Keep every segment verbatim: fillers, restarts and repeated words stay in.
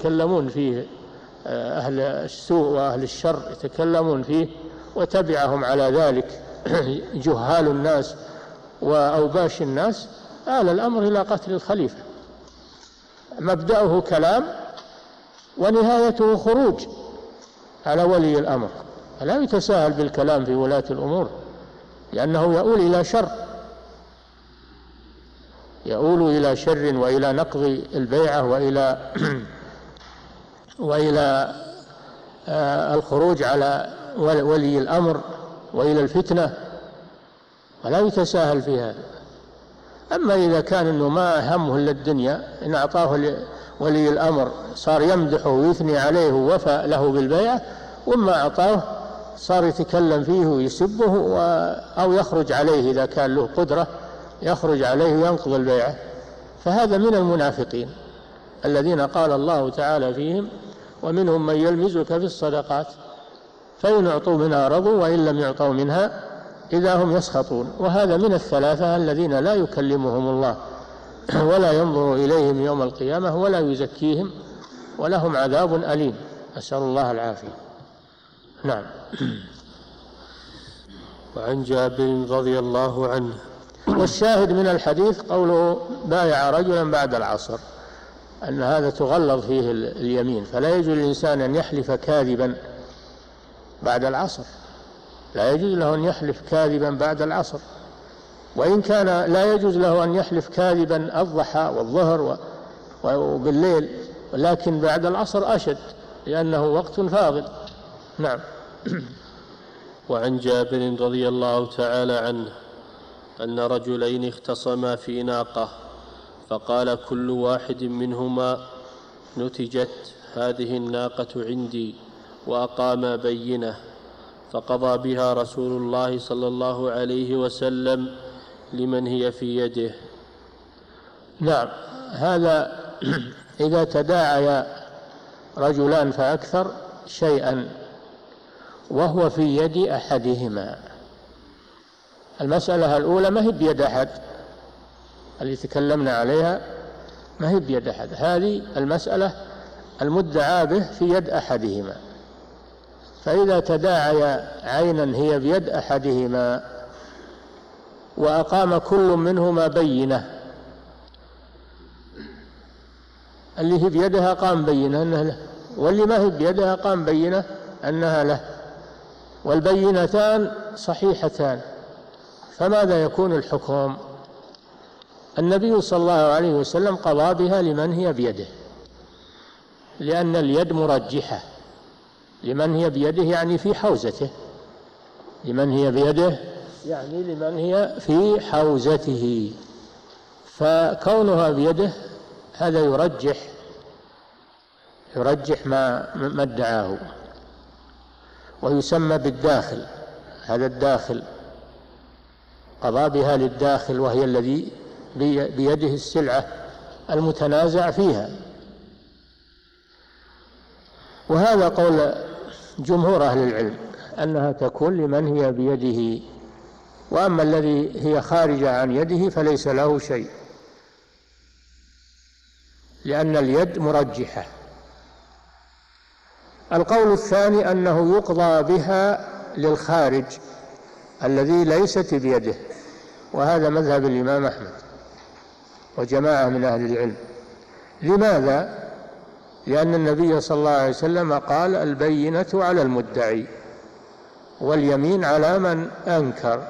يتكلمون فيه أهل السوء وأهل الشر يتكلمون فيه، وتبعهم على ذلك جهال الناس وأوباش الناس، آل الأمر إلى قتل الخليفة. مبدأه كلام ونهايته خروج على ولي الأمر، فلا يتساهل بالكلام في ولاة الأمور، لأنه يؤول إلى شر، يؤول إلى شر وإلى نقض البيعة وإلى وإلى الخروج على ولي الأمر وإلى الفتنة، ولا يتساهل في هذا. أما إذا كان إنه ما همه إلا الدنيا، إن أعطاه ولي الأمر صار يمدحه ويثني عليه ووفى له بالبيعة، وما أعطاه صار يتكلم فيه ويسبه أو يخرج عليه إذا كان له قدرة، يخرج عليه وينقض البيعة، فهذا من المنافقين الذين قال الله تعالى فيهم: ومنهم من يلمزك في الصدقات فإن أعطوا منها رضوا وإن لم يعطوا منها إذا هم يسخطون. وهذا من الثلاثة الذين لا يكلمهم الله ولا ينظر إليهم يوم القيامة ولا يزكيهم ولهم عذاب أليم، أسأل الله العافية. نعم. وعن جابر رضي الله عنه. والشاهد من الحديث قوله: بايع رجلا بعد العصر، أن هذا تغلظ فيه اليمين، فلا يجوز للإنسان أن يحلف كاذبا بعد العصر، لا يجوز له أن يحلف كاذبا بعد العصر، وإن كان لا يجوز له أن يحلف كاذبا الضحى والظهر وبالليل، ولكن بعد العصر أشد لأنه وقت فاضل. نعم. وعن جابر رضي الله تعالى عنه أن رجلين اختصما في ناقة، فقال كل واحد منهما: نتجت هذه الناقة عندي، وأقام بينة، فقضى بها رسول الله صلى الله عليه وسلم لمن هي في يده. نعم. هذا إذا تداعي رجلان فأكثر شيئا وهو في يد أحدهما، المسألة الأولى ما هي بيد أحد، اللي تكلمنا عليها ما هي بيد أحد، هذه المسألة المدعى به في يد أحدهما. فإذا تداعي عينا هي بيد أحدهما وأقام كل منهما بينة، اللي هي بيدها قام بينة أنها له، واللي ما هي بيدها قام بينة أنها له، والبينتان صحيحتان، فماذا يكون الحكم؟ النبي صلى الله عليه وسلم قضى بها لمن هي بيده، لأن اليد مرجحة، لمن هي بيده يعني في حوزته، لمن هي بيده يعني لمن هي في حوزته، فكونها بيده هذا يرجح يرجح ما ما ادعاه، ويسمى بالداخل. هذا الداخل قضى بها للداخل، وهي الذي بيده السلعة المتنازع فيها. وهذا قول جمهور أهل العلم أنها تكون لمن هي بيده، وأما الذي هي خارجة عن يده فليس له شيء، لأن اليد مرجحة. القول الثاني أنه يقضى بها للخارج الذي ليست بيده، وهذا مذهب الإمام أحمد وجماعة من أهل العلم. لماذا؟ لأن النبي صلى الله عليه وسلم قال: البينة على المدعي واليمين على من أنكر،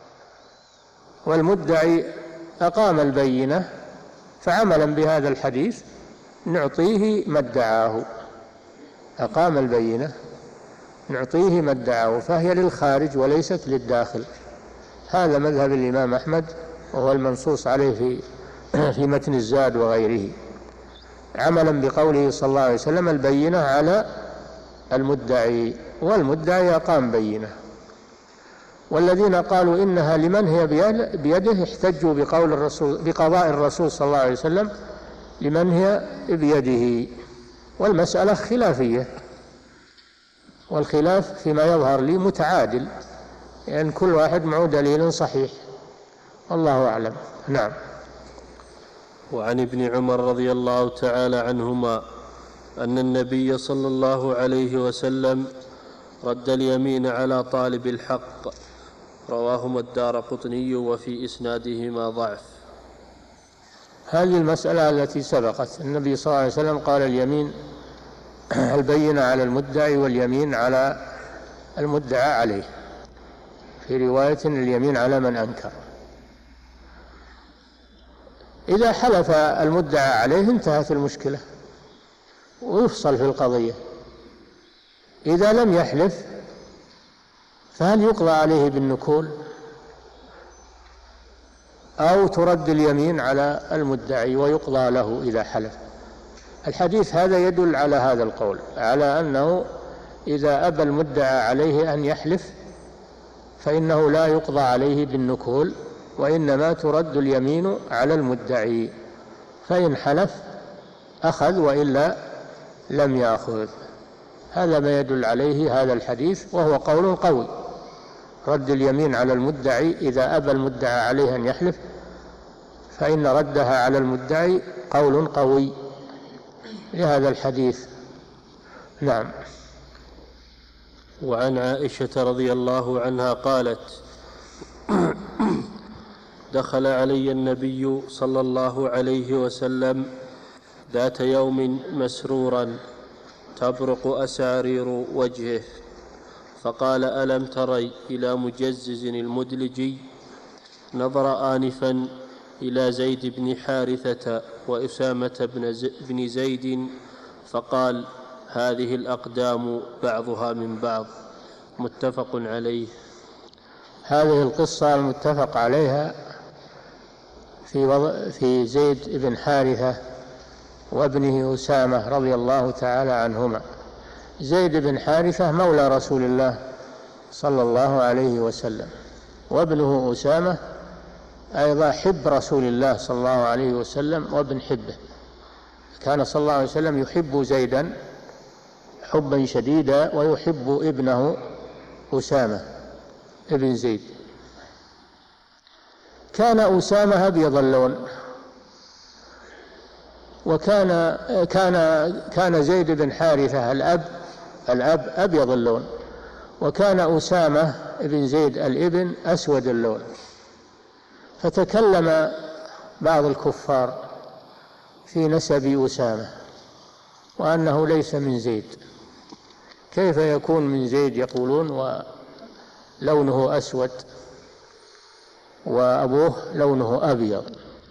والمدعي أقام البينة، فعملا بهذا الحديث نعطيه ما ادعاه، أقام البينة نعطيه ما ادعاه، فهي للخارج وليست للداخل. هذا مذهب الإمام أحمد، وهو المنصوص عليه في في متن الزاد وغيره، عملا بقوله صلى الله عليه وسلم: البينة على المدعي والمدعي أقام بينة. والذين قالوا إنها لمن هي بيده احتجوا بقول الرسول بقضاء الرسول صلى الله عليه وسلم لمن هي بيده، والمسألة خلافية، والخلاف فيما يظهر لي متعادل، لأن يعني كل واحد معه دليل صحيح، والله أعلم. نعم. وعن ابن عمر رضي الله تعالى عنهما أن النبي صلى الله عليه وسلم رد اليمين على طالب الحق، رواهما الدارقطني وفي إسنادهما ضعف. هذه المسألة التي سبقت، النبي صلى الله عليه وسلم قال اليمين البينة على المدعي واليمين على المدعى عليه، في رواية اليمين على من أنكر. إذا حلف المدعى عليه انتهت المشكلة ويفصل في القضية. إذا لم يحلف فهل يقضى عليه بالنكول أو ترد اليمين على المدعي ويقضى له إذا حلف؟ الحديث هذا يدل على هذا القول، على أنه إذا أبى المدعى عليه أن يحلف فإنه لا يقضى عليه بالنكول، وإنما ترد اليمين على المدعي، فإن حلف أخذ وإلا لم يأخذ. هذا ما يدل عليه هذا الحديث، وهو قول قوي، رد اليمين على المدعي إذا أبى المدعى عليه أن يحلف، فإن ردها على المدعي قول قوي لهذا الحديث. نعم. وعن عائشة رضي الله عنها قالت: دخل علي النبي صلى الله عليه وسلم ذات يوم مسرورا تبرق أسارير وجهه، فقال: ألم تري إلى مجزز المدلجي؟ نظر آنفا إلى زيد بن حارثة وأسامة بن زيد فقال: هذه الأقدام بعضها من بعض. متفق عليه. هذه القصة المتفق عليها في, وضع في زيد بن حارثة وابنه أسامة رضي الله تعالى عنهما. زيد بن حارثة مولى رسول الله صلى الله عليه وسلم، وابنه أسامة أيضا حب رسول الله صلى الله عليه وسلم وابن حبه. كان صلى الله عليه وسلم يحب زيدا حبا شديدا ويحب ابنه أسامة ابن زيد. كان أسامة أبيض اللون، وكان كان كان زيد بن حارثة الأب الأب أبيض اللون، وكان أسامة ابن زيد الابن أسود اللون. فتكلم بعض الكفار في نسب أسامة وأنه ليس من زيد، كيف يكون من زيد يقولون ولونه أسود وأبوه لونه أبيض؟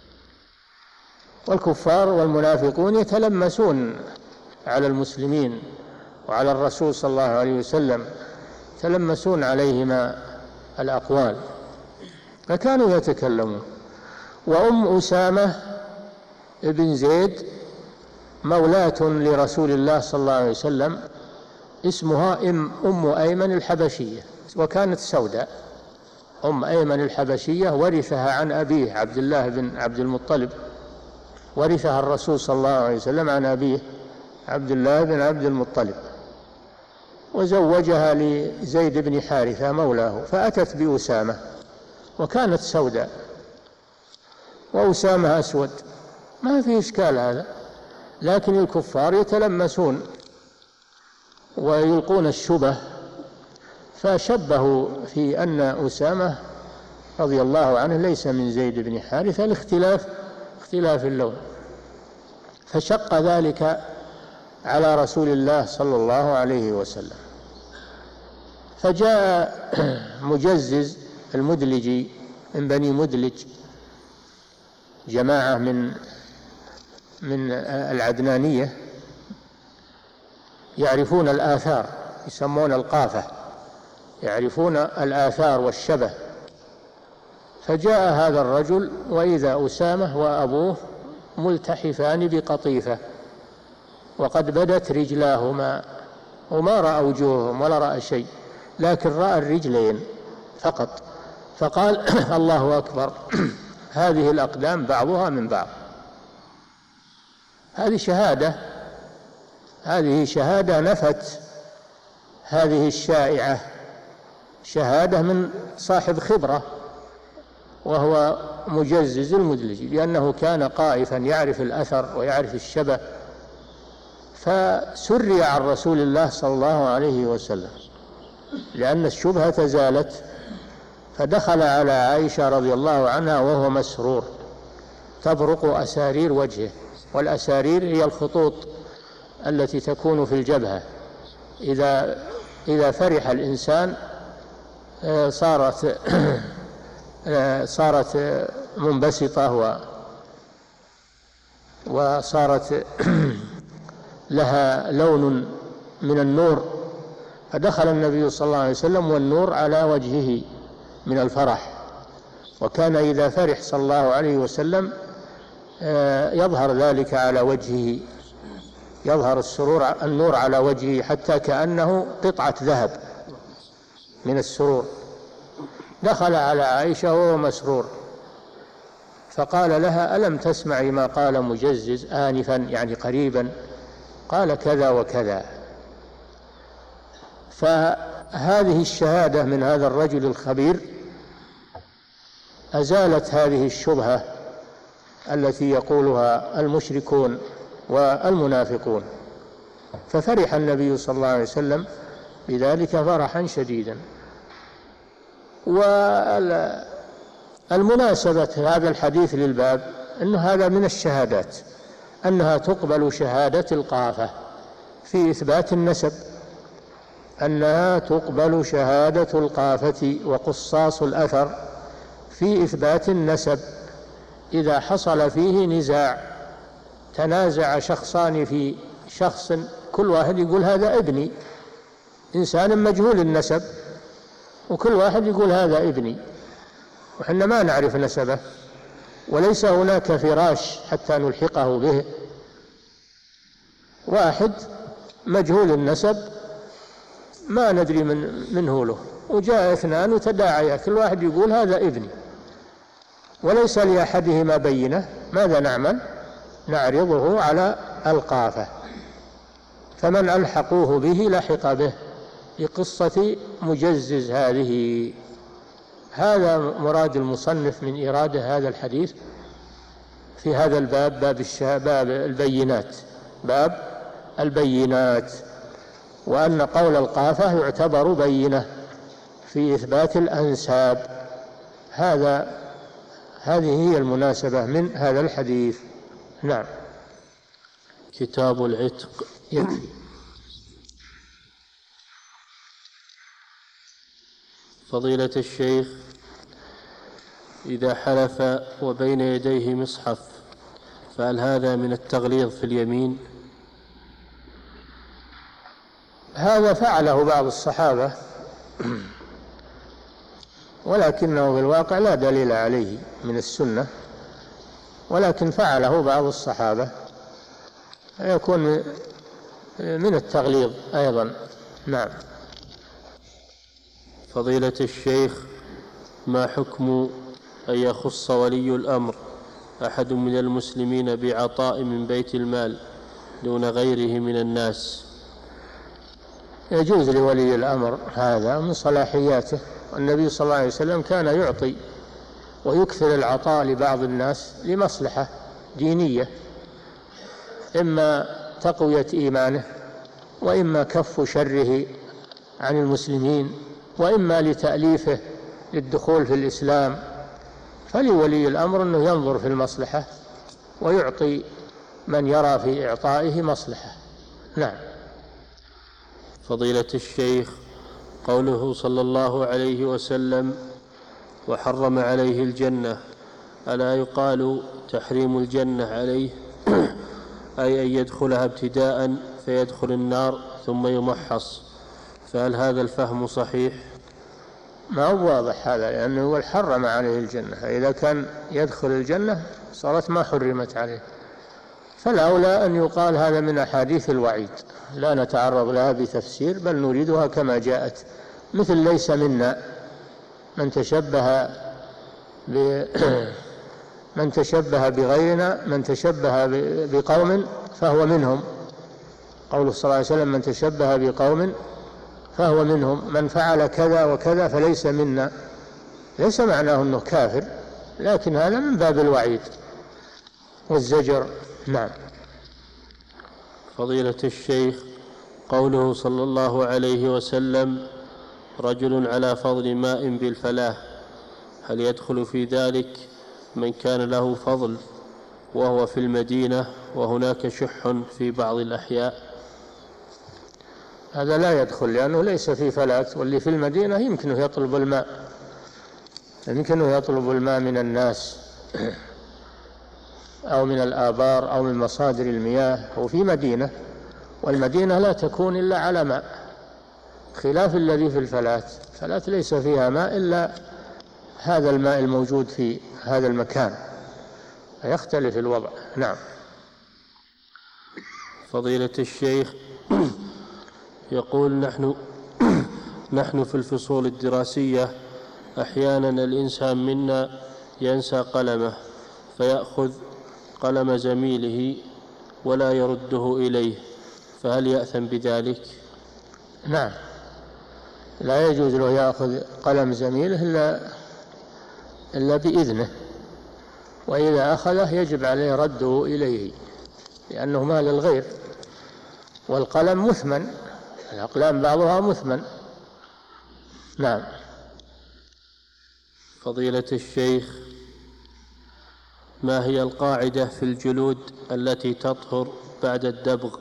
والكفار والمنافقون يتلمسون على المسلمين وعلى الرسول صلى الله عليه وسلم، يتلمسون عليهما الأقوال، فكانوا يتكلمون. وأم أسامة ابن زيد مولاة لرسول الله صلى الله عليه وسلم، اسمها أم أيمن الحبشية، وكانت سوداء. أم أيمن الحبشية ورثها عن أبيه عبد الله بن عبد المطلب، ورثها الرسول صلى الله عليه وسلم عن أبيه عبد الله بن عبد المطلب، وزوجها لزيد بن حارثة مولاه، فأتت بأسامة وكانت سوداء وأسامة أسود، ما في إشكال هذا. لكن الكفار يتلمسون ويلقون الشبه، فشبهوا في أن أسامة رضي الله عنه ليس من زيد بن حارثة لاختلاف اختلاف اللون، فشق ذلك على رسول الله صلى الله عليه وسلم. فجاء مجزز المدلجي من بني مدلج، جماعة من من العدنانية يعرفون الآثار، يسمون القافة، يعرفون الآثار والشبه. فجاء هذا الرجل وإذا أسامة وأبوه ملتحفان بقطيفة وقد بدت رجلاهما، وما رأى وجوههم ولا رأى شيء، لكن رأى الرجلين فقط. فقال: الله أكبر، هذه الأقدام بعضها من بعض. هذه شهادة هذه شهادة نفت هذه الشائعة، شهادة من صاحب خبرة وهو مجزز المدلجي، لأنه كان قائفا يعرف الأثر ويعرف الشبه، فسري عن رسول الله صلى الله عليه وسلم لأن الشبهة زالت، فدخل على عائشة رضي الله عنها وهو مسرور تبرق أسارير وجهه، والأسارير هي الخطوط التي تكون في الجبهة، إذا إذا فرح الإنسان صارت صارت منبسطة و وصارت لها لون من النور، فدخل النبي صلى الله عليه وسلم والنور على وجهه من الفرح، وكان إذا فرح صلى الله عليه وسلم يظهر ذلك على وجهه، يظهر السرور النور على وجهه حتى كأنه قطعة ذهب من السرور. دخل على عائشة وهو مسرور فقال لها: ألم تسمعي ما قال مجزز آنفا، يعني قريبا؟ قال: كذا وكذا. فهذه الشهادة من هذا الرجل الخبير أزالت هذه الشبهة التي يقولها المشركون والمنافقون، ففرح النبي صلى الله عليه وسلم بذلك فرحا شديدا. والمناسبة هذا الحديث للباب أن هذا من الشهادات، أنها تقبل شهادة القافة في إثبات النسب، أنها تقبل شهادة القافة وقصاص الأثر في إثبات النسب إذا حصل فيه نزاع، تنازع شخصان في شخص، كل واحد يقول هذا ابني، إنسان مجهول النسب وكل واحد يقول هذا ابني، وحنا ما نعرف نسبه وليس هناك فراش حتى نلحقه به، واحد مجهول النسب ما ندري من منه له، وجاء اثنان وتداعيا كل واحد يقول هذا ابني وليس لأحدهما بينة، ماذا نعمل؟ نعرضه على القافة، فمن ألحقوه به لحق به لقصة مجزز هذه. هذا مراد المصنف من إرادة هذا الحديث في هذا الباب، باب باب البينات، باب البينات، وأن قول القافة يعتبر بينة في إثبات الأنساب. هذا هذه هي المناسبة من هذا الحديث. نعم. كتاب العتق. يكفي. فضيلة الشيخ، إذا حلف وبين يديه مصحف فهل هذا من التغليظ في اليمين؟ هذا فعله بعض الصحابة ولكنه في الواقع لا دليل عليه من السنة، ولكن فعله بعض الصحابة يكون من التغليظ أيضا. نعم. فضيلة الشيخ، ما حكم أن يخص ولي الأمر أحد من المسلمين بعطاء من بيت المال دون غيره من الناس؟ يجوز لولي الأمر هذا من صلاحياته، والنبي صلى الله عليه وسلم كان يعطي ويكثر العطاء لبعض الناس لمصلحة دينية، إما تقوية إيمانه، وإما كف شره عن المسلمين، وإما لتأليفه للدخول في الإسلام. فلولي الأمر أنه ينظر في المصلحة ويعطي من يرى في إعطائه مصلحة. نعم. فضيلة الشيخ، قوله صلى الله عليه وسلم وحرم عليه الجنة، ألا يقال تحريم الجنة عليه أي أن يدخلها ابتداء فيدخل النار ثم يمحص، فهل هذا الفهم صحيح؟ ما هو واضح هذا، لأنه هو حرم عليه الجنة، إذا كان يدخل الجنة صارت ما حرمت عليه، فالأولى أن يقال هذا من أحاديث الوعيد، لا نتعرض لها بتفسير بل نريدها كما جاءت، مثل ليس منا من تشبه ب من تشبه بغيرنا، من تشبه بقوم فهو منهم، قوله صلى الله عليه وسلم من تشبه بقوم فهو منهم، من فعل كذا وكذا فليس منا، ليس معناه أنه كافر، لكن هذا من باب الوعيد والزجر. نعم. فضيلة الشيخ، قوله صلى الله عليه وسلم رجل على فضل ماء بالفلاة، هل يدخل في ذلك من كان له فضل وهو في المدينة وهناك شح في بعض الأحياء؟ هذا لا يدخل، لأنه ليس في فلاة، واللي في المدينة يمكنه يطلب الماء يمكنه يطلب الماء من الناس أو من الآبار أو من مصادر المياه، هو في مدينة، والمدينة لا تكون إلا على ماء، خلاف الذي في الفلاة. الفلاة ليس فيها ماء إلا هذا الماء الموجود في هذا المكان، فيختلف الوضع. نعم. فضيلة الشيخ، يقول نحن نحن في الفصول الدراسية أحيانا الإنسان منا ينسى قلمه فيأخذ قلم زميله ولا يرده إليه، فهل يأثم بذلك؟ نعم، لا يجوز له يأخذ قلم زميله إلا, إلا بإذنه، وإذا أخذه يجب عليه رده إليه لأنه مال الغير، والقلم مثمن، الأقلام بعضها مثمن. نعم. فضيلة الشيخ، ما هي القاعدة في الجلود التي تطهر بعد الدبغ؟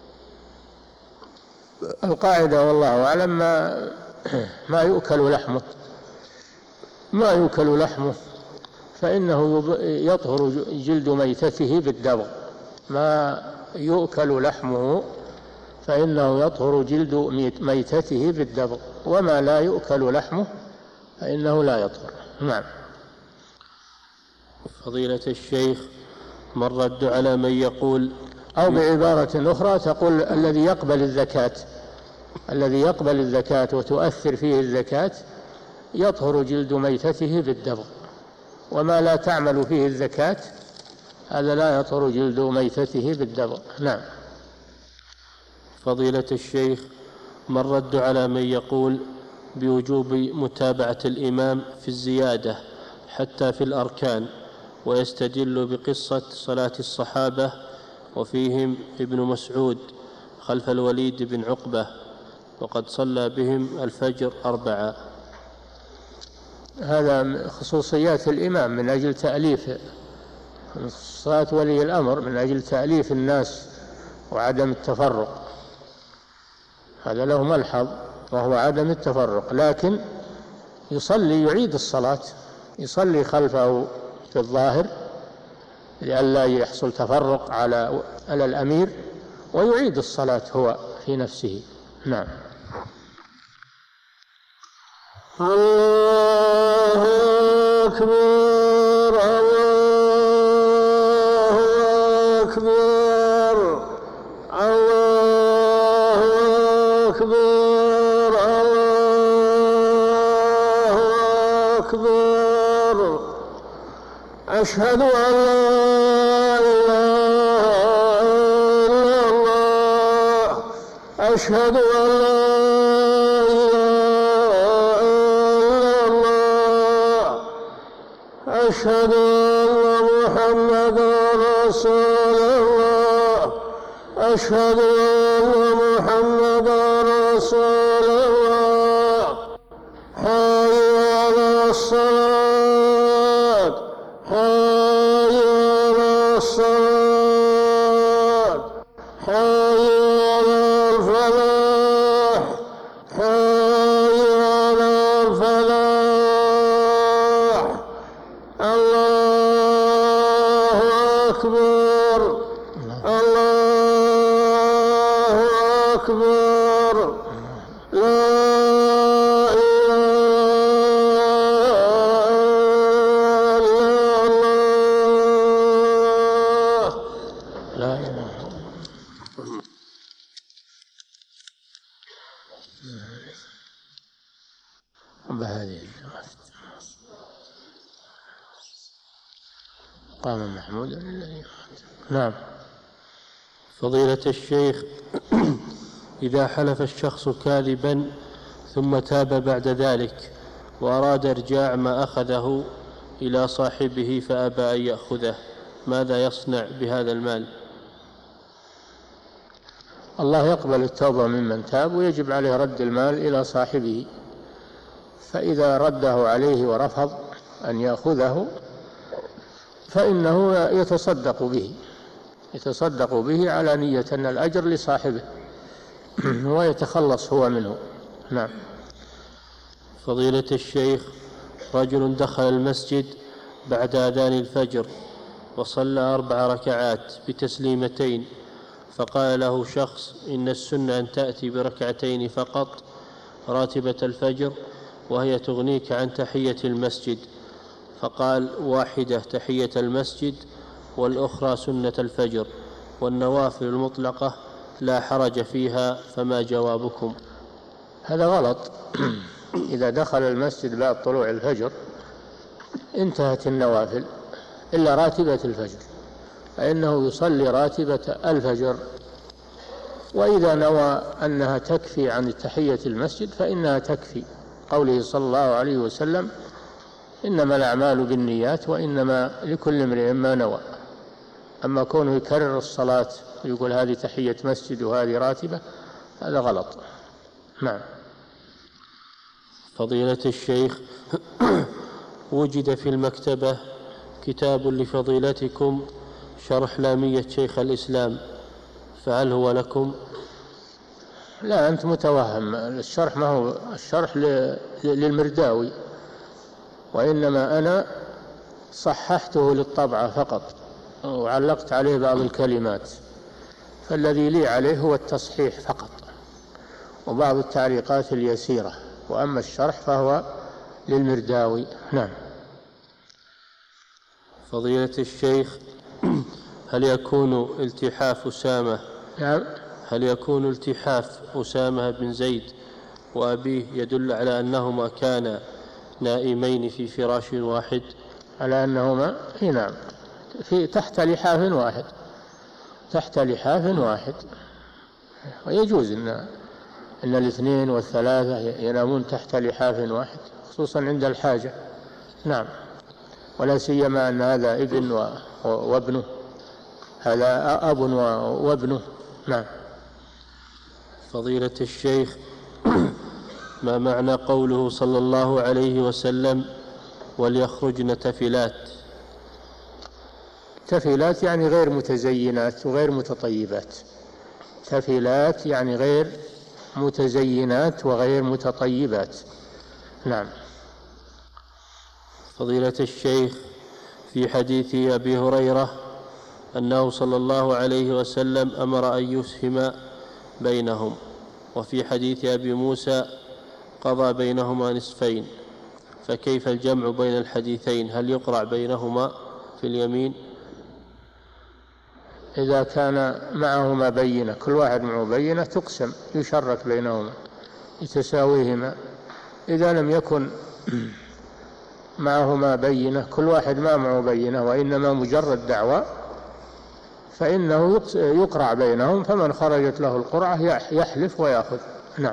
القاعدة والله أعلم ما, ما يؤكل لحمه ما يؤكل لحمه فإنه يطهر جلد ميتته بالدبغ، ما يؤكل لحمه فإنه يطهر جلد ميتته بالدبغ، وما لا يؤكل لحمه فإنه لا يطهر. نعم. فضيلة الشيخ، ما الرد على من يقول، أو بعبارة أخرى تقول الذي يقبل الزكاة الذي يقبل الزكاة وتؤثر فيه الزكاة يطهر جلد ميتته بالدبغ، وما لا تعمل فيه الزكاة هذا لا يطهر جلد ميتته بالدبغ. نعم. فضيلة الشيخ، ما الرد على من يقول بوجوب متابعة الإمام في الزيادة حتى في الأركان، ويستدل بقصة صلاة الصحابة وفيهم ابن مسعود خلف الوليد بن عقبة وقد صلى بهم الفجر أربعة؟ هذا خصوصيات الإمام من أجل تأليف صلاة ولي الأمر، من أجل تأليف الناس وعدم التفرق، هذا له ملحظ وهو عدم التفرق، لكن يصلي يعيد الصلاة، يصلي خلفه في الظاهر لئلا يحصل تفرق على على الأمير، ويعيد الصلاة هو في نفسه. نعم. الله أكبر الله أكبر الله أكبر الله أكبر أشهد أن لا إله إلا الله أشهد أن لا أشهد أن محمدا رسول الله أشهد أن محمدا رسول الله حي على الصلاة حي على الصلاة حي على الفلاح حي على الفلاح الله أكبر الله أكبر لا إله إلا الله لا إله بهذه قام محمود لله. نعم. فضيلة الشيخ، إذا حلف الشخص كاذبا ثم تاب بعد ذلك وأراد إرجاع ما أخذه إلى صاحبه فأبى أن يأخذه، ماذا يصنع بهذا المال؟ الله يقبل التوبة ممن تاب، ويجب عليه رد المال إلى صاحبه، فإذا رده عليه ورفض أن يأخذه فإنه يتصدق به يتصدق به على نية أن الأجر لصاحبه ويتخلص هو منه. نعم. فضيلة الشيخ، رجل دخل المسجد بعد أذان الفجر وصلى أربع ركعات بتسليمتين، فقال له شخص: إن السنة أن تأتي بركعتين فقط راتبة الفجر وهي تغنيك عن تحية المسجد. فقال: واحدة تحية المسجد والأخرى سنة الفجر، والنوافل المطلقة لا حرج فيها، فما جوابكم؟ هذا غلط. إذا دخل المسجد بعد طلوع الفجر انتهت النوافل إلا راتبة الفجر، فإنه يصلي راتبة الفجر، وإذا نوى أنها تكفي عن تحية المسجد فإنها تكفي، قوله صلى الله عليه وسلم: إنما الأعمال بالنيات وإنما لكل امرئ ما نوى. أما كونه يكرر الصلاة ويقول هذه تحية مسجد وهذه راتبة، هذا غلط. نعم. فضيلة الشيخ، وجد في المكتبة كتاب لفضيلتكم شرح لامية شيخ الإسلام، فهل هو لكم؟ لا، أنت متوهم. الشرح ما هو الشرح للمرداوي، وإنما أنا صححته للطبعة فقط وعلقت عليه بعض الكلمات، فالذي لي عليه هو التصحيح فقط وبعض التعليقات اليسيرة، وأما الشرح فهو للمرداوي. نعم. فضيلة الشيخ، هل يكون التحاف أسامة نعم هل يكون التحاف أسامة بن زيد وأبيه يدل على أنهما كانا نائمين في فراش واحد؟ على أنهما في نعم في تحت لحاف واحد تحت لحاف واحد ويجوز إن إن الاثنين والثلاثة ينامون تحت لحاف واحد، خصوصا عند الحاجة. نعم. ولا سيما أن هذا ابن وابنه، هذا أب وابنه. نعم. فضيلة الشيخ، ما معنى قوله صلى الله عليه وسلم: وليخرجن تفلات؟ تفلات يعني غير متزينات وغير متطيبات. تفلات يعني غير متزينات وغير متطيبات. نعم. فضيلة الشيخ، في حديث أبي هريرة أنه صلى الله عليه وسلم أمر أن يسهم بينهم، وفي حديث أبي موسى قضى بينهما نصفين، فكيف الجمع بين الحديثين؟ هل يقرع بينهما في اليمين؟ إذا كان معهما بينة، كل واحد معه بينة، تقسم، يشرك بينهما لتساويهما. إذا لم يكن معهما بينة، كل واحد ما معه بينة وإنما مجرد دعوة، فإنه يقرع بينهم، فمن خرجت له القرعة يحلف ويأخذ. نعم.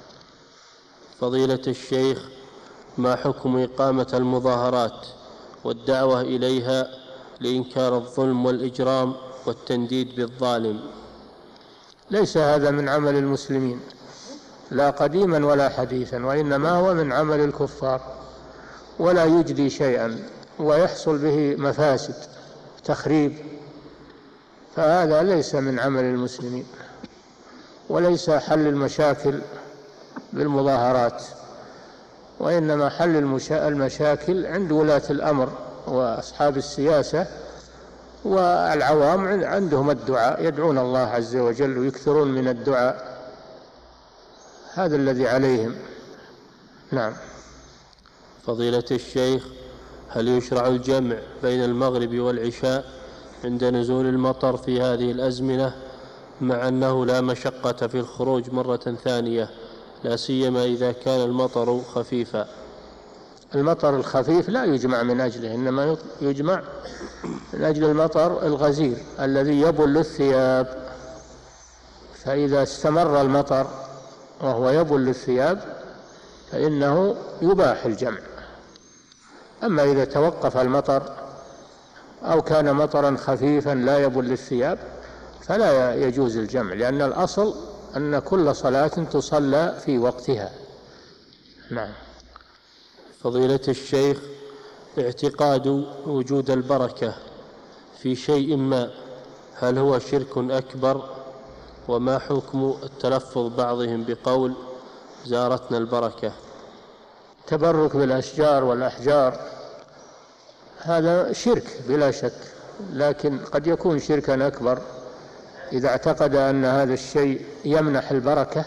فضيلة الشيخ، ما حكم إقامة المظاهرات والدعوة إليها لإنكار الظلم والإجرام والتنديد بالظالم؟ ليس هذا من عمل المسلمين لا قديما ولا حديثا، وإنما هو من عمل الكفار، ولا يجدي شيئا ويحصل به مفاسد تخريب، فهذا ليس من عمل المسلمين، وليس حل المشاكل بالمظاهرات، وإنما حل المشاكل عند ولاة الأمر وأصحاب السياسة، والعوام عندهم الدعاء، يدعون الله عز وجل ويكثرون من الدعاء، هذا الذي عليهم. نعم. فضيلة الشيخ، هل يشرع الجمع بين المغرب والعشاء عند نزول المطر في هذه الأزمنة، مع أنه لا مشقة في الخروج مرة ثانية، لا سيما إذا كان المطر خفيفا؟ المطر الخفيف لا يجمع من أجله، إنما يجمع من أجل المطر الغزير الذي يبل الثياب، فإذا استمر المطر وهو يبل الثياب فإنه يباح الجمع. أما إذا توقف المطر أو كان مطرا خفيفا لا يبل الثياب فلا يجوز الجمع، لأن الأصل أن كل صلاة تصلى في وقتها. نعم. فضيلة الشيخ، اعتقاد وجود البركة في شيء ما هل هو شرك أكبر؟ وما حكم التلفظ بعضهم بقول زارتنا البركة؟ تبرك بالأشجار والأحجار هذا شرك بلا شك، لكن قد يكون شركا أكبر إذا اعتقد أن هذا الشيء يمنح البركة،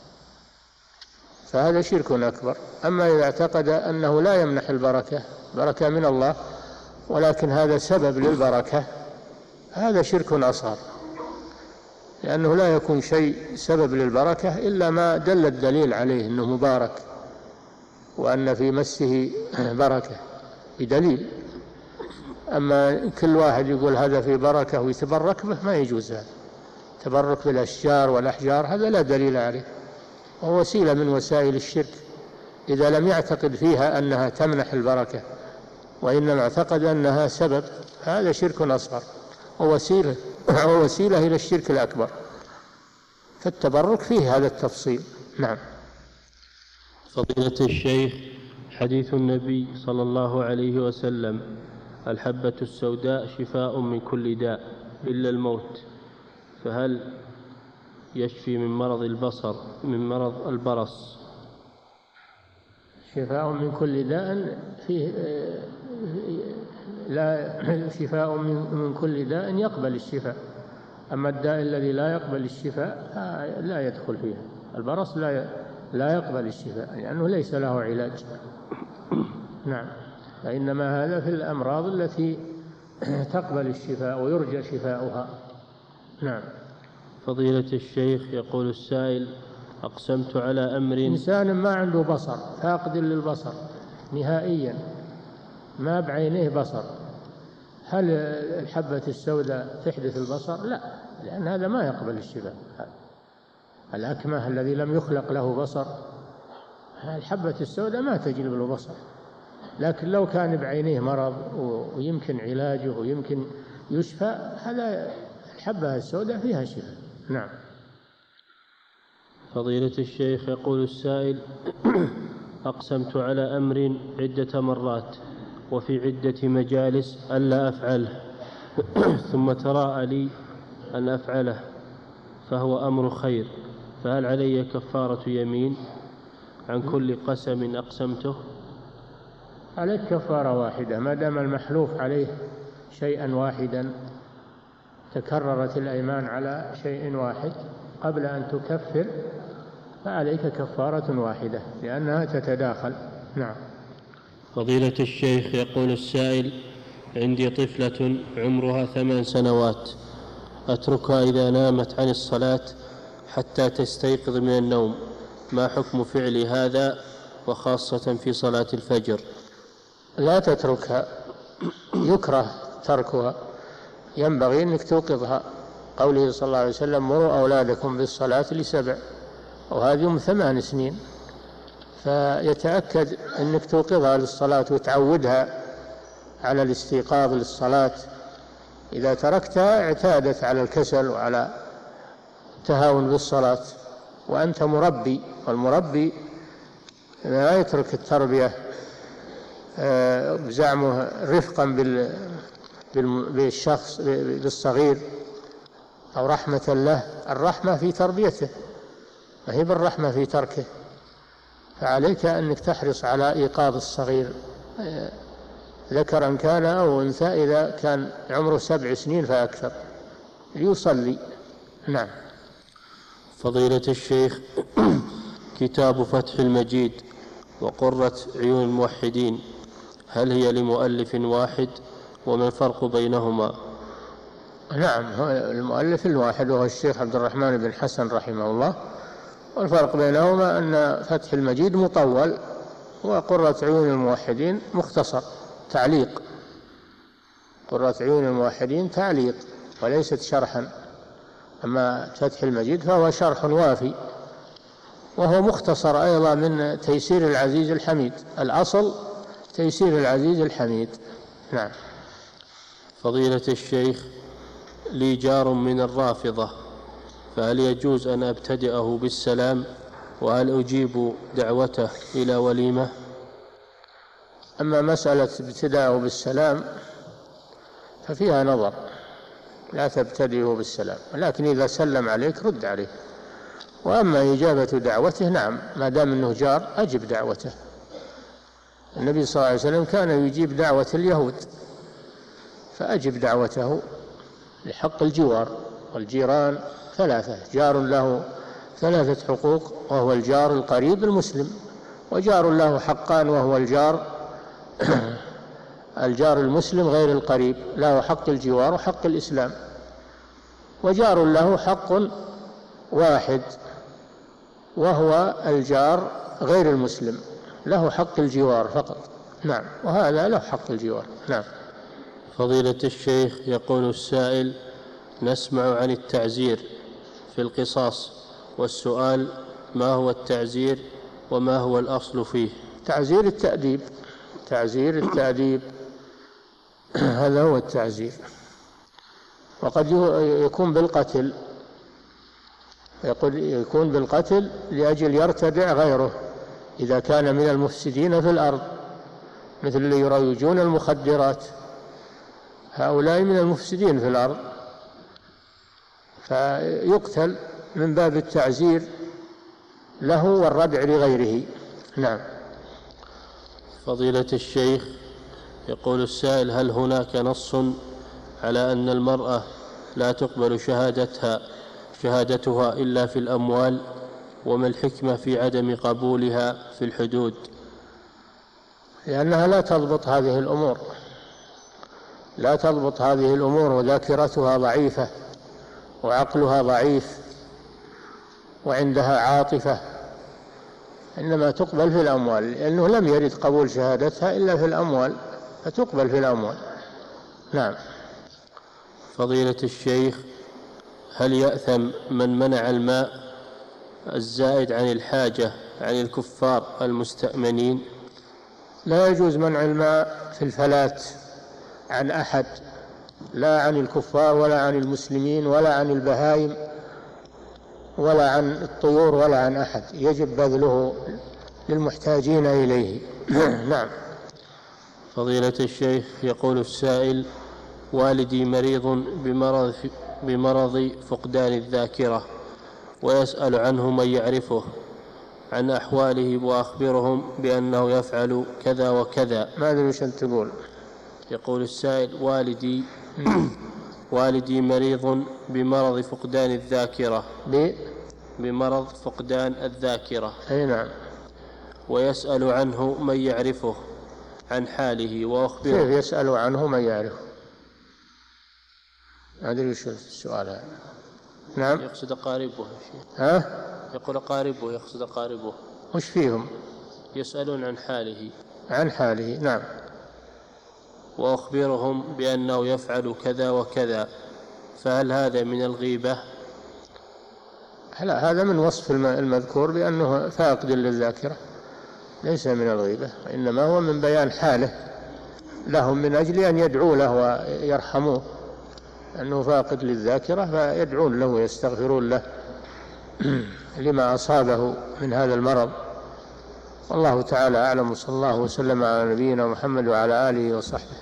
فهذا شرك أكبر. أما إذا اعتقد أنه لا يمنح البركة، بركة من الله، ولكن هذا سبب للبركة، هذا شرك أصغر، لأنه لا يكون شيء سبب للبركة إلا ما دل الدليل عليه أنه مبارك وأن في مسه بركة بدليل. أما كل واحد يقول هذا في بركة ويتبرك به ما يجوز. هذا تبرك بالأشجار والأحجار هذا لا دليل عليه، وهو وسيلة من وسائل الشرك إذا لم يعتقد فيها أنها تمنح البركة، وإنما اعتقد أنها سبب، هذا شرك أصغر ووسيلة ووسيلة إلى الشرك الأكبر. فالتبرك فيه هذا التفصيل. نعم. فضيلة الشيخ، حديث النبي صلى الله عليه وسلم الحبة السوداء شفاء من كل داء إلا الموت، فهل يشفي من مرض البصر من مرض البرص؟ شفاء من كل داء فيه لا شفاء من كل داء يقبل الشفاء، أما الداء الذي لا يقبل الشفاء لا يدخل فيه. البرص لا لا يقبل الشفاء لأنه ليس له علاج. نعم. فإنما هذا في الأمراض التي تقبل الشفاء ويرجى شفاؤها. نعم. فضيلة الشيخ، يقول السائل: أقسمت على أمر. إنسان ما عنده بصر، فاقد للبصر نهائيا، ما بعينيه بصر، هل الحبة السوداء تحدث البصر؟ لا، لأن هذا ما يقبل الشفاء. الأكمه الذي لم يخلق له بصر، الحبة السوداء ما تجلب له بصر. لكن لو كان بعينيه مرض ويمكن علاجه ويمكن يشفى، هذا الحبة السوداء فيها شفاء. نعم. فضيلة الشيخ، يقول السائل: أقسمت على أمر عدة مرات وفي عدة مجالس ألا أفعله ثم تراءى لي أن أفعله، فهو أمر خير، فهل علي كفارة يمين عن كل قسم أقسمته؟ عليك كفارة واحدة، ما دام المحلوف عليه شيئا واحدا، تكررت الأيمان على شيء واحد قبل أن تكفر، فعليك كفارة واحدة لأنها تتداخل. نعم. فضيلة الشيخ، يقول السائل: عندي طفلة عمرها ثمان سنوات، أتركها إذا نامت عن الصلاة حتى تستيقظ من النوم، ما حكم فعل هذا وخاصة في صلاة الفجر؟ لا تتركها، يكره تركها، ينبغي أنك توقظها. قوله صلى الله عليه وسلم: مروا أولادكم بالصلاة لسبع، وهذه من ثمان سنين، فيتأكد أنك توقظها للصلاة وتعودها على الاستيقاظ للصلاة. إذا تركتها اعتادت على الكسل وعلى التهاون بالصلاة، وأنت مربي، والمربي لا يترك التربية بزعمه رفقا بالشخص بالصغير أو رحمة له. الرحمة في تربيته، ما هي بالرحمة في تركه. فعليك أنك تحرص على إيقاظ الصغير، ذكرا كان أو أنثى، إذا كان عمره سبع سنين فأكثر، ليصلي. نعم. فضيلة الشيخ، كتاب فتح المجيد وقرة عيون الموحدين، هل هي لمؤلف واحد وما الفرق بينهما؟ نعم، هو المؤلف الواحد وهو الشيخ عبد الرحمن بن حسن رحمه الله، والفرق بينهما أن فتح المجيد مطول وقرة عيون الموحدين مختصر تعليق. قرة عيون الموحدين تعليق وليست شرحا، أما فتح المجيد فهو شرح وافي، وهو مختصر أيضا من تيسير العزيز الحميد، الأصل تيسير العزيز الحميد. نعم. فضيلة الشيخ، لي جار من الرافضة، فهل يجوز أن أبتدئه بالسلام؟ وهل أجيب دعوته إلى وليمة؟ أما مسألة ابتداءه بالسلام ففيها نظر، لا تبتدئه بالسلام، لكن إذا سلم عليك رد عليه. وأما إجابة دعوته نعم، ما دام أنه جار أجب دعوته. النبي صلى الله عليه وسلم كان يجيب دعوة اليهود، فأجب دعوته لحق الجوار. والجيران ثلاثة، جار له ثلاثة حقوق، وهو الجار القريب المسلم، وجار له حقان وهو الجار الجار المسلم غير القريب، له حق الجوار وحق الإسلام، وجار له حق واحد وهو الجار غير المسلم، له حق الجوار فقط. نعم، وهذا له حق الجوار. نعم. فضيلة الشيخ، يقول السائل: نسمع عن التعزير في القصاص، والسؤال: ما هو التعزير وما هو الأصل فيه؟ تعزير التأديب، تعزير التأديب هذا هو التعزير. وقد يكون بالقتل، يكون بالقتل لأجل يرتدع غيره إذا كان من المفسدين في الأرض، مثل اللي يروجون المخدرات، هؤلاء من المفسدين في الأرض، فيقتل من باب التعزير له والردع لغيره. نعم. فضيلة الشيخ، يقول السائل: هل هناك نص على أن المرأة لا تقبل شهادتها شهادتها إلا في الأموال؟ وما الحكمة في عدم قبولها في الحدود؟ لأنها لا تضبط هذه الأمور، لا تضبط هذه الأمور، وذاكرتها ضعيفة وعقلها ضعيف وعندها عاطفة، إنما تقبل في الأموال، لأنه لم يرد قبول شهادتها إلا في الأموال، فتقبل في الأموال. نعم. فضيلة الشيخ، هل يأثم من منع الماء الزائد عن الحاجة عن الكفار المستأمنين؟ لا يجوز منع الماء في الفلاة عن أحد، لا عن الكفار ولا عن المسلمين ولا عن البهائم ولا عن الطيور ولا عن أحد، يجب بذله للمحتاجين إليه. نعم. فضيلة الشيخ، يقول السائل: والدي مريض بمرض, بمرض فقدان الذاكرة، ويسأل عنه من يعرفه عن أحواله وأخبرهم بأنه يفعل كذا وكذا. ما أدري وش أنت تقول. يقول السائل: والدي والدي مريض بمرض فقدان الذاكرة ب... بمرض فقدان الذاكرة. أي نعم. ويسأل عنه من يعرفه عن حاله وأخبره. كيف يسأل عنه من يعرفه؟ ما أدري وش السؤال هذا. نعم. يقصد قاربه. ها؟ يقول قاربه، يقصد قاربه. وش فيهم؟ يسألون عن حاله. عن حاله. نعم. وأخبرهم بأنه يفعل كذا وكذا، فهل هذا من الغيبة؟ لا، هذا من وصف المذكور بأنه فاقد للذاكرة، ليس من الغيبة، إنما هو من بيان حاله لهم من أجل أن يدعوا له ويرحموه، أنه فاقد للذاكرة فيدعون له ويستغفرون له لما أصابه من هذا المرض. والله تعالى أعلم، وصلى الله وسلم على نبينا محمد وعلى آله وصحبه.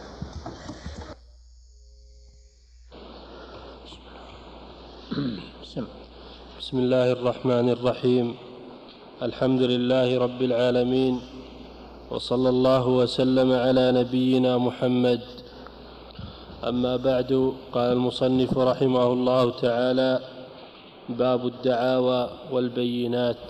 بسم الله الرحمن الرحيم. الحمد لله رب العالمين، وصلى الله وسلم على نبينا محمد. أما بعد، قال المصنف رحمه الله تعالى: باب الدعاوى والبينات.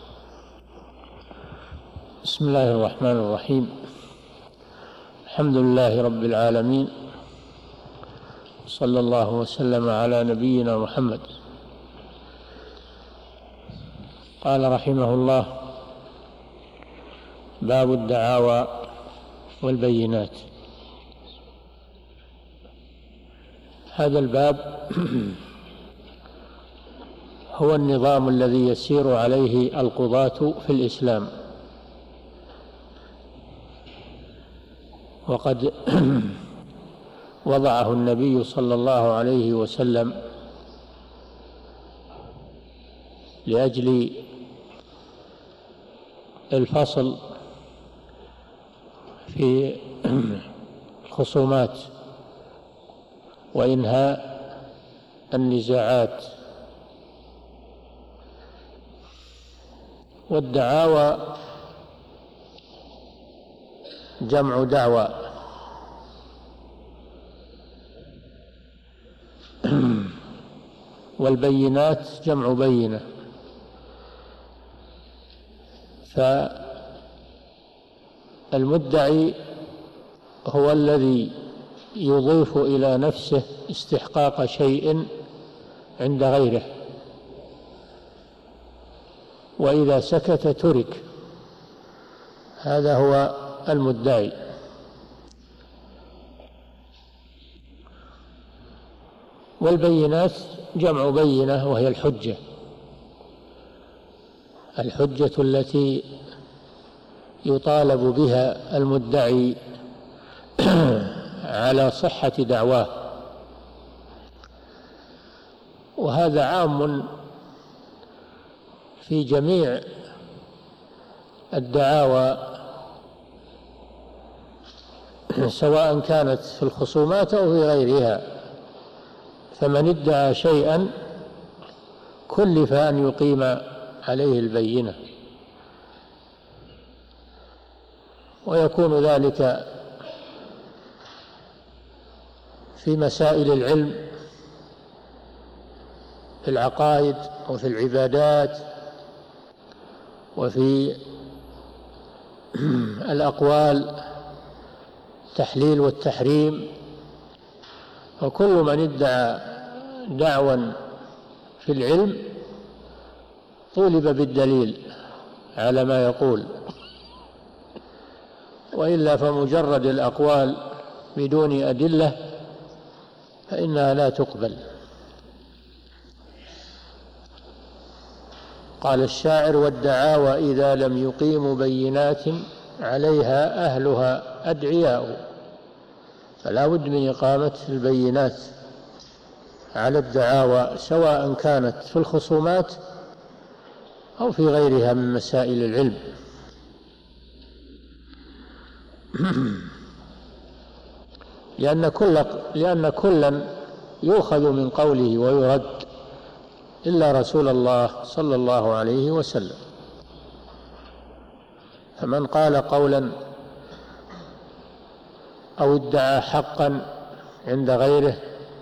بسم الله الرحمن الرحيم. الحمد لله رب العالمين، صلى الله وسلم على نبينا محمد. قال رحمه الله: باب الدعاوى والبينات. هذا الباب هو النظام الذي يسير عليه القضاة في الإسلام، وقد وضعه النبي صلى الله عليه وسلم لأجل الفصل في الخصومات وإنهاء النزاعات. والدعاوى جمع دعوى، والبينات جمع بينة. فالمدعي هو الذي يضيف إلى نفسه استحقاق شيء عند غيره، وإذا سكت ترك. هذا هو المدعي. والبينات جمع بينة، وهي الحجة الحجة التي يطالب بها المدعي على صحة دعواه. وهذا عام في جميع الدعاوى، سواء كانت في الخصومات أو في غيرها. فمن ادعى شيئا كلف أن يقيم عليه البينة، ويكون ذلك في مسائل العلم، في العقائد وفي العبادات وفي الأقوال، التحليل والتحريم. وكل من ادعى دعوى في العلم طولب بالدليل على ما يقول، وإلا فمجرد الأقوال بدون أدلة فإنها لا تقبل. قال الشاعر: والدعاوى إذا لم يقيموا بينات عليها أهلها أدعياء. فلا بد من إقامة البينات على الدعاوى، سواء كانت في الخصومات أو في غيرها من مسائل العلم. لأن كل لأن كلا يؤخذ من قوله ويرد إلا رسول الله صلى الله عليه وسلم. فمن قال قولا أو ادعى حقا عند غيره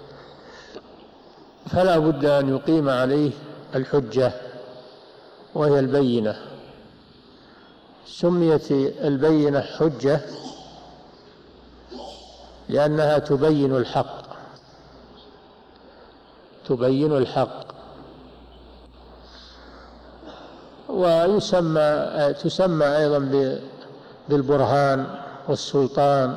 فلا بد أن يقيم عليه الحجة، وهي البينة. سميت البينة حجة لأنها تبين الحق تبين الحق ويسمى تسمى أيضا بالبرهان والسلطان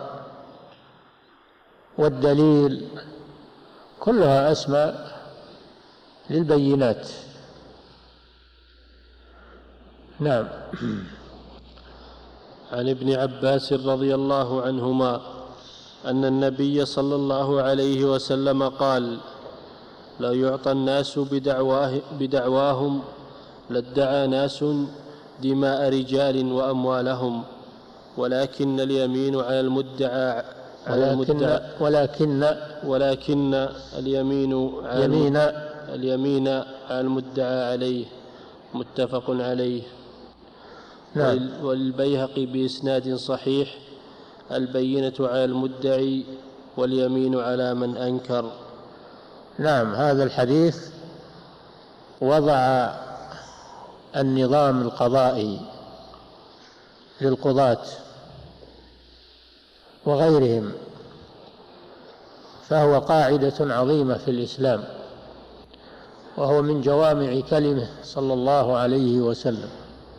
والدليل، كلها أسماء للبينات. نعم. عن ابن عباس رضي الله عنهما أن النبي صلى الله عليه وسلم قال: لا يعطى الناس بدعواه بدعواهم لادعى ناس دماء رجال وأموالهم، ولكن اليمين على المدعى على ولكن المدعى ولكن ولكن اليمين على يمين اليمين على المدعى عليه. متفق عليه. نعم. والبيهقي بإسناد صحيح: البينة على المدعي واليمين على من أنكر. نعم. هذا الحديث وضع النظام القضائي للقضاة وغيرهم، فهو قاعدة عظيمة في الإسلام، وهو من جوامع كلمه صلى الله عليه وسلم.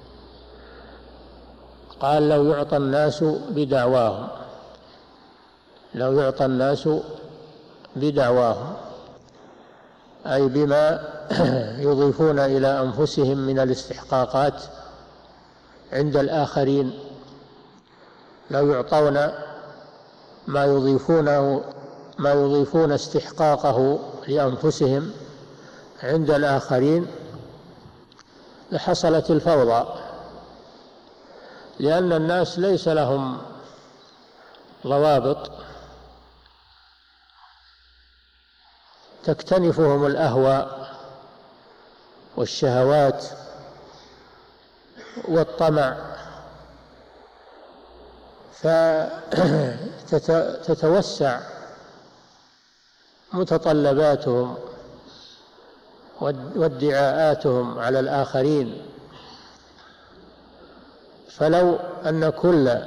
قال: لو يعطى الناس بدعواهم لو يعطى الناس بدعواهم أي بما يضيفون إلى أنفسهم من الاستحقاقات عند الآخرين، لو يعطون ما يضيفونه ما يضيفون استحقاقه لأنفسهم عند الآخرين لحصلت الفوضى، لأن الناس ليس لهم ضوابط تكتنفهم الأهواء والشهوات والطمع، فتتوسع متطلباتهم وادعاءاتهم على الآخرين. فلو أن كل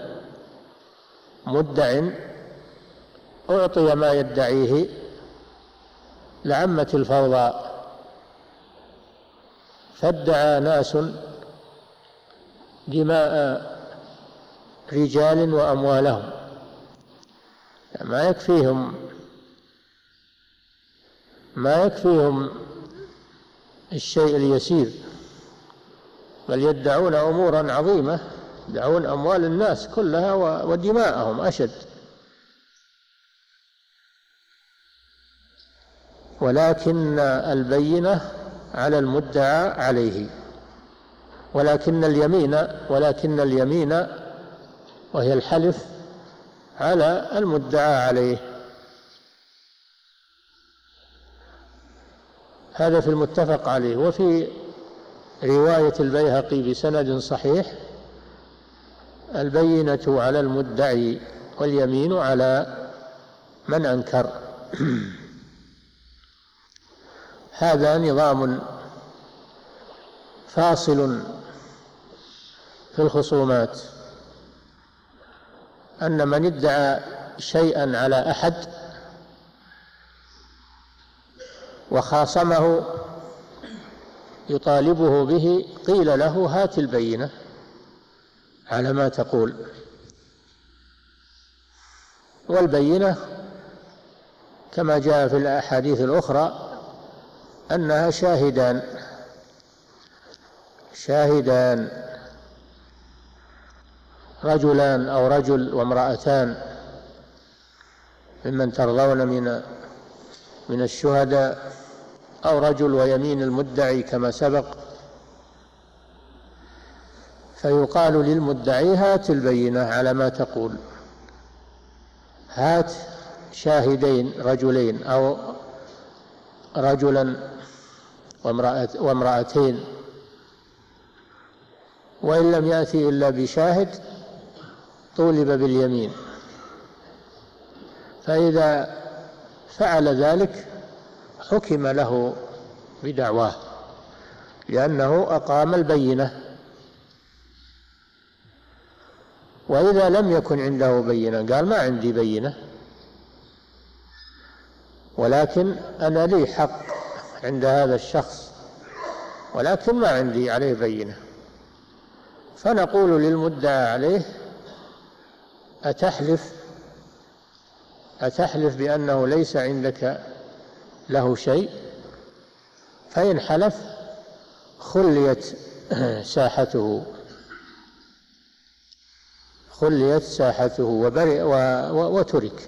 مدع أعطي ما يدعيه لعمت الفوضى، فادعى ناس دماء رجال وأموالهم، ما يكفيهم ما يكفيهم الشيء اليسير، بل يدعون أمورا عظيمة، يدعون أموال الناس كلها ودماءهم أشد. ولكن البينة على المدعى عليه، ولكن اليمين ولكن اليمين وهي الحلف على المدعى عليه. هذا في المتفق عليه. وفي رواية البيهقي بسند صحيح: البينة على المدعي واليمين على من أنكر. هذا نظام فاصل في الخصومات، أن من ادعى شيئا على أحد وخاصمه يطالبه به قيل له: هات البينة على ما تقول. والبينة كما جاء في الأحاديث الأخرى أنها شاهدان شاهدان رجلان أو رجل وامرأتان ممن ترضون من من الشهداء، أو رجل ويمين المدعي كما سبق. فيقال للمدعي: هات البينة على ما تقول، هات شاهدين رجلين أو رجلا وامرأتين. وإن لم يأتي إلا بشاهد طولب باليمين، فإذا فعل ذلك حكم له بدعواه لأنه أقام البينة. وإذا لم يكن عنده بينة قال: ما عندي بينة، ولكن أنا لي حق عند هذا الشخص، ولكن ما عندي عليه بينة. فنقول للمدعى عليه: أتحلف أتحلف بأنه ليس عندك له شيء؟ فإن حلف خليت ساحته خليت ساحته وبرئ وترك.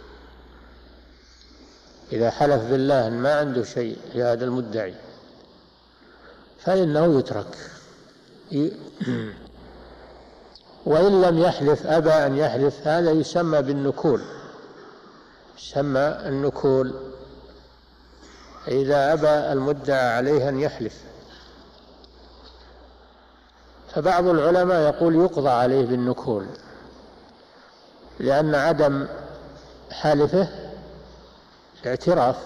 إذا حلف بالله أن ما عنده شيء لهذا المدعي فإنه يترك. وإن لم يحلف، أبى أن يحلف، هذا يسمى بالنكول، يسمى النكول إذا أبى المدعى عليه أن يحلف. فبعض العلماء يقول يقضى عليه بالنكول، لأن عدم حلفه اعتراف،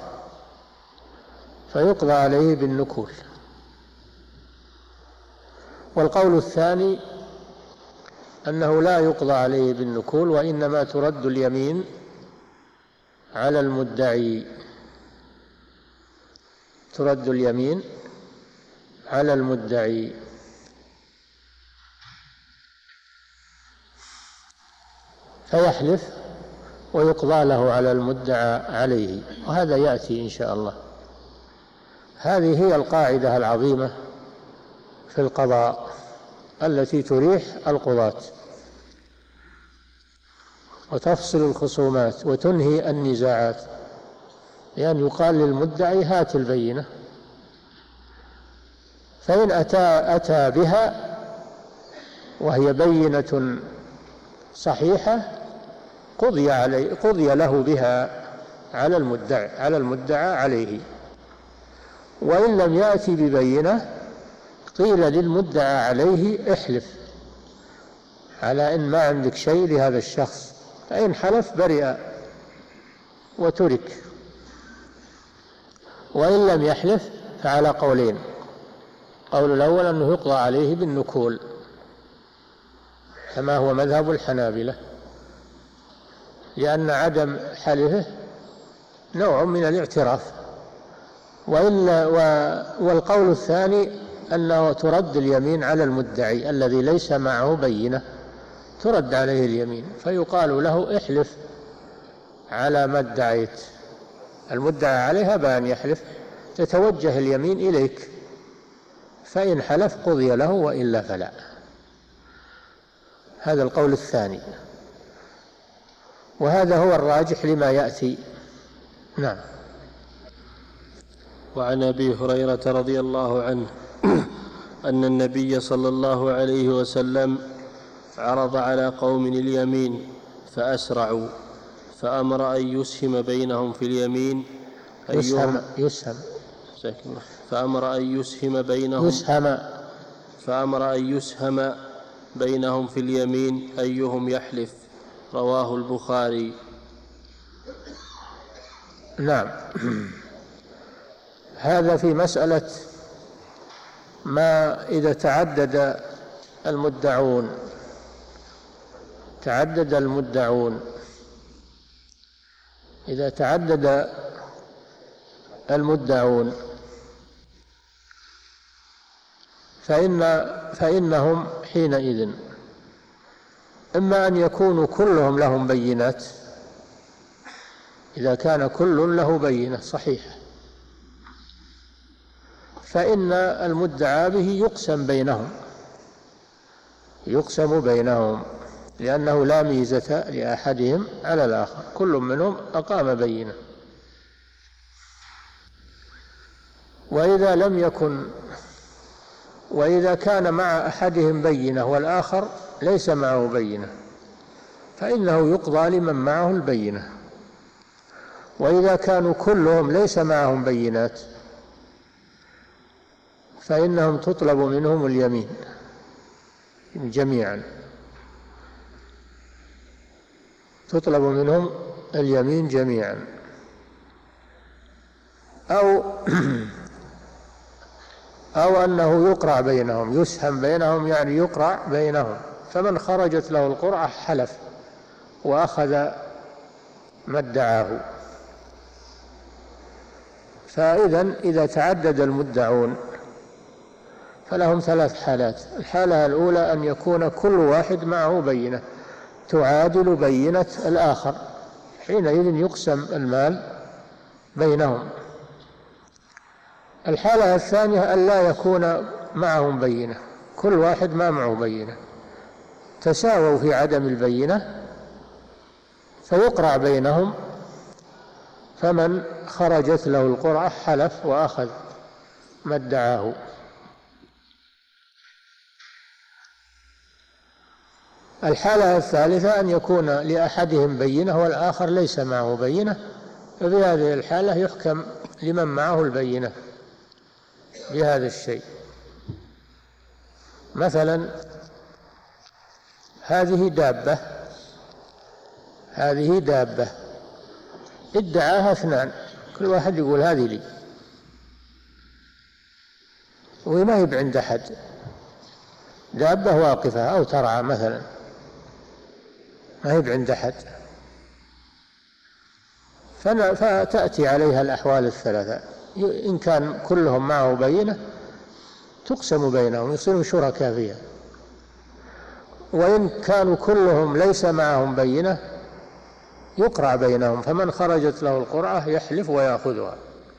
فيقضى عليه بالنكول. والقول الثاني أنه لا يقضى عليه بالنكول، وإنما ترد اليمين على المدعي ترد اليمين على المدعي. فيحلف ويقضى له على المدعى عليه، وهذا يأتي إن شاء الله. هذه هي القاعدة العظيمة في القضاء التي تريح القضاة. وتفصل الخصومات وتنهي النزاعات، لأن يعني يقال للمدعي هات البينة، فإن أتى, أتى بها وهي بينة صحيحة قضي, علي قضي له بها على المدعى, على المدعى عليه. وإن لم يأتي ببينة قيل للمدعى عليه احلف على إن ما عندك شيء لهذا الشخص، فإن حلف برئ وترك، وإن لم يحلف فعلى قولين. قول الأول أنه يقضى عليه بالنكول كما هو مذهب الحنابلة، لأن عدم حلفه نوع من الاعتراف. وإلا والقول الثاني أنه ترد اليمين على المدعي الذي ليس معه بينة، ترد عليه اليمين فيقال له احلف على ما ادعيت. المدعى عليها بأن يحلف، تتوجه اليمين إليك، فإن حلف قضي له وإلا فلا. هذا القول الثاني، وهذا هو الراجح لما يأتي. نعم. وعن أبي هريرة رضي الله عنه أن النبي صلى الله عليه وسلم عرض على قوم اليمين فأسرعوا، فأمر أن يسهم بينهم في اليمين يسهم يسهم فأمر أن يسهم بينهم يسهم فأمر أن يسهم بينهم في اليمين أيهم يحلف. رواه البخاري. نعم. هذا في مسألة ما إذا تعدد المدعون تعدد المدعون إذا تعدد المدعون فإن فإنهم حينئذ إما أن يكونوا كلهم لهم بينات، إذا كان كل له بينة صحيحة فإن المدعى به يقسم بينهم يقسم بينهم لأنه لا ميزة لأحدهم على الآخر، كل منهم أقام بينة. وإذا لم يكن وإذا كان مع أحدهم بينة والآخر ليس معه بينة فإنه يقضى لمن معه البينة. وإذا كانوا كلهم ليس معهم بينات فإنهم تطلب منهم اليمين جميعا تطلب منهم اليمين جميعا أو أو أنه يقرع بينهم، يسهم بينهم يعني يقرع بينهم، فمن خرجت له القرعة حلف وأخذ ما ادعاه. فإذا إذا تعدد المدعون فلهم ثلاث حالات. الحالة الأولى أن يكون كل واحد معه بينة تعادل بينة الآخر، حينئذ يقسم المال بينهم. الحالة الثانية أن لا يكون معهم بينة، كل واحد ما معه بينة، تساووا في عدم البينة فيقرع بينهم، فمن خرجت له القرعة حلف وأخذ ما ادعاه. الحالة الثالثة أن يكون لأحدهم بينة والآخر ليس معه بينة، ففي هذه الحالة يحكم لمن معه البينة بهذا الشيء. مثلا هذه دابة هذه دابة ادعاها اثنان، كل واحد يقول هذه لي وما هي عند أحد، دابة واقفة أو ترعى مثلا ما هي عند أحد، فتأتي عليها الأحوال الثلاثة. إن كان كلهم معه بينة تقسم بينهم يصيرون شركاء فيها، وإن كانوا كلهم ليس معهم بينة يقرع بينهم، فمن خرجت له القرعة يحلف ويأخذها.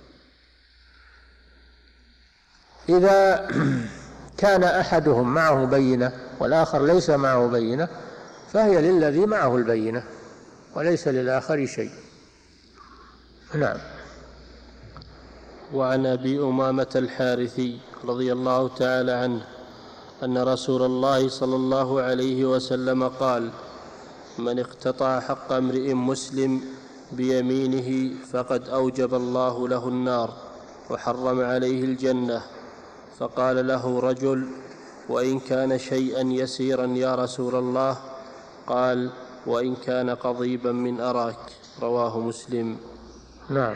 إذا كان أحدهم معه بينة والآخر ليس معه بينة فهي للذي معه البينة وليس للآخر شيء. نعم. وعن أبي أمامة الحارثي رضي الله تعالى عنه أن رسول الله صلى الله عليه وسلم قال: من اقتطع حق امرئ مسلم بيمينه فقد أوجب الله له النار وحرم عليه الجنة. فقال له رجل: وإن كان شيئا يسيرا يا رسول الله؟ قال: وإن كان قضيبا من أراك. رواه مسلم. نعم.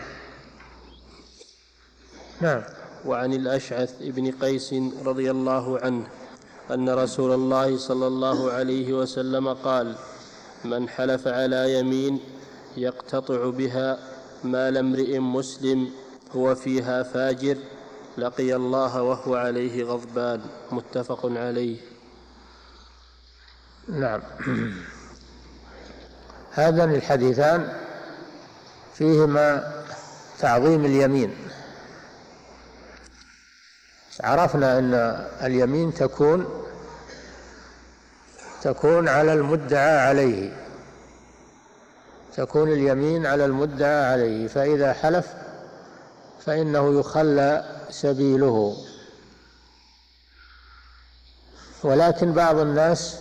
نعم. وعن الأشعث بن قيس رضي الله عنه أن رسول الله صلى الله عليه وسلم قال: من حلف على يمين يقتطع بها مال امرئ مسلم هو فيها فاجر لقي الله وهو عليه غضبان. متفق عليه. نعم. هذان الحديثان فيهما تعظيم اليمين. عرفنا أن اليمين تكون تكون على المدعى عليه تكون اليمين على المدعى عليه، فإذا حلف فإنه يخلى سبيله. ولكن بعض الناس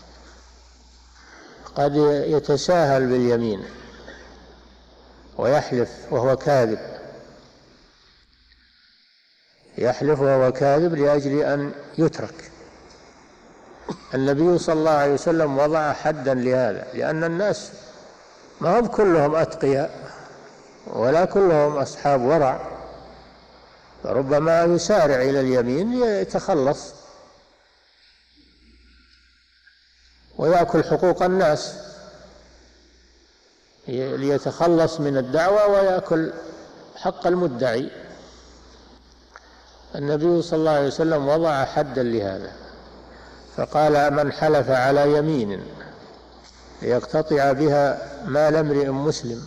قد يتساهل باليمين ويحلف وهو كاذب يحلف وهو كاذب لأجل أن يترك. النبي صلى الله عليه وسلم وضع حدا لهذا، لأن الناس ما هم كلهم أتقياء ولا كلهم أصحاب ورع، فربما يسارع إلى اليمين ليتخلص ويأكل حقوق الناس، ليتخلص من الدعوة ويأكل حق المدعي. النبي صلى الله عليه وسلم وضع حدا لهذا، فقال: من حلف على يمين ليقتطع بها مال امرئ مسلم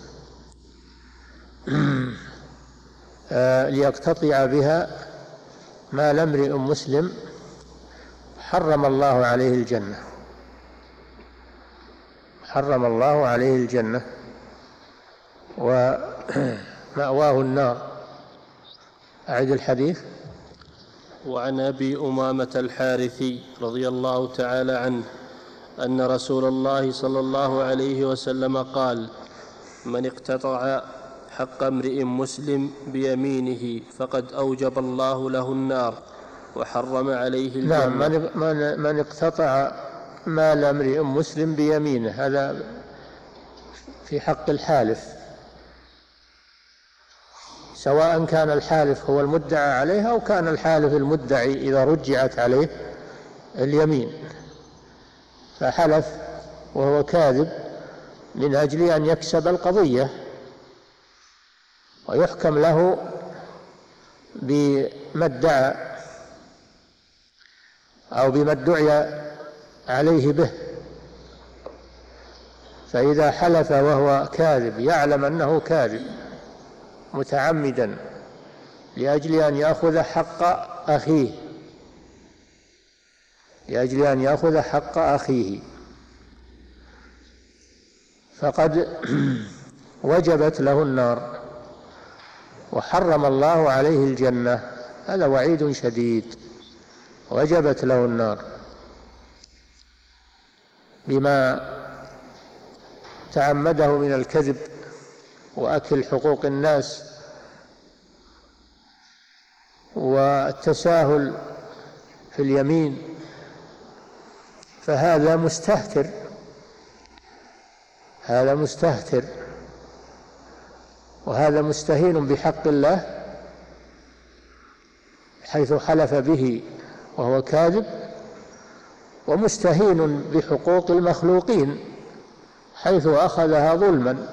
ليقتطع بها مال امرئ مسلم حرم الله عليه الجنة حرم الله عليه الجنة ومأواه النار. أعد الحديث. وعن أبي أمامة الحارثي رضي الله تعالى عنه أن رسول الله صلى الله عليه وسلم قال: من اقتطع حق امرئ مسلم بيمينه فقد أوجب الله له النار وحرم عليه الجنة. نعم. من, من اقتطع مال امرئ مسلم بيمينه، هذا في حق الحالف، سواء كان الحالف هو المدعى عليه أو كان الحالف المدعي إذا رجعت عليه اليمين، فحلف وهو كاذب من أجل أن يكسب القضية ويحكم له بما ادعى أو بما ادعي عليه به. فإذا حلف وهو كاذب يعلم أنه كاذب متعمدا لأجل أن يأخذ حق أخيه لأجل أن يأخذ حق أخيه فقد وجبت له النار وحرم الله عليه الجنة. هذا وعيد شديد. وجبت له النار بما تعمده من الكذب وأكل حقوق الناس والتساهل في اليمين، فهذا مستهتر هذا مستهتر وهذا مستهين بحق الله حيث حلف به وهو كاذب، ومستهين بحقوق المخلوقين حيث أخذها ظلما،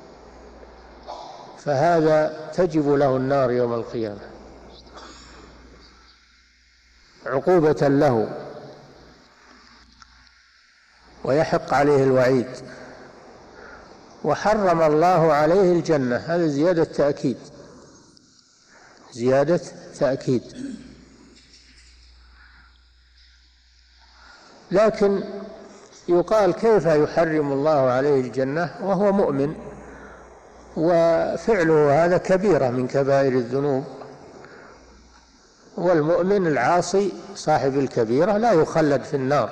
فهذا تجب له النار يوم القيامة عقوبة له ويحق عليه الوعيد. وحرم الله عليه الجنة، هذا زيادة تأكيد زيادة تأكيد. لكن يقال كيف يحرم الله عليه الجنة وهو مؤمن وفعله هذا كبيرة من كبائر الذنوب، والمؤمن العاصي صاحب الكبيرة لا يخلد في النار،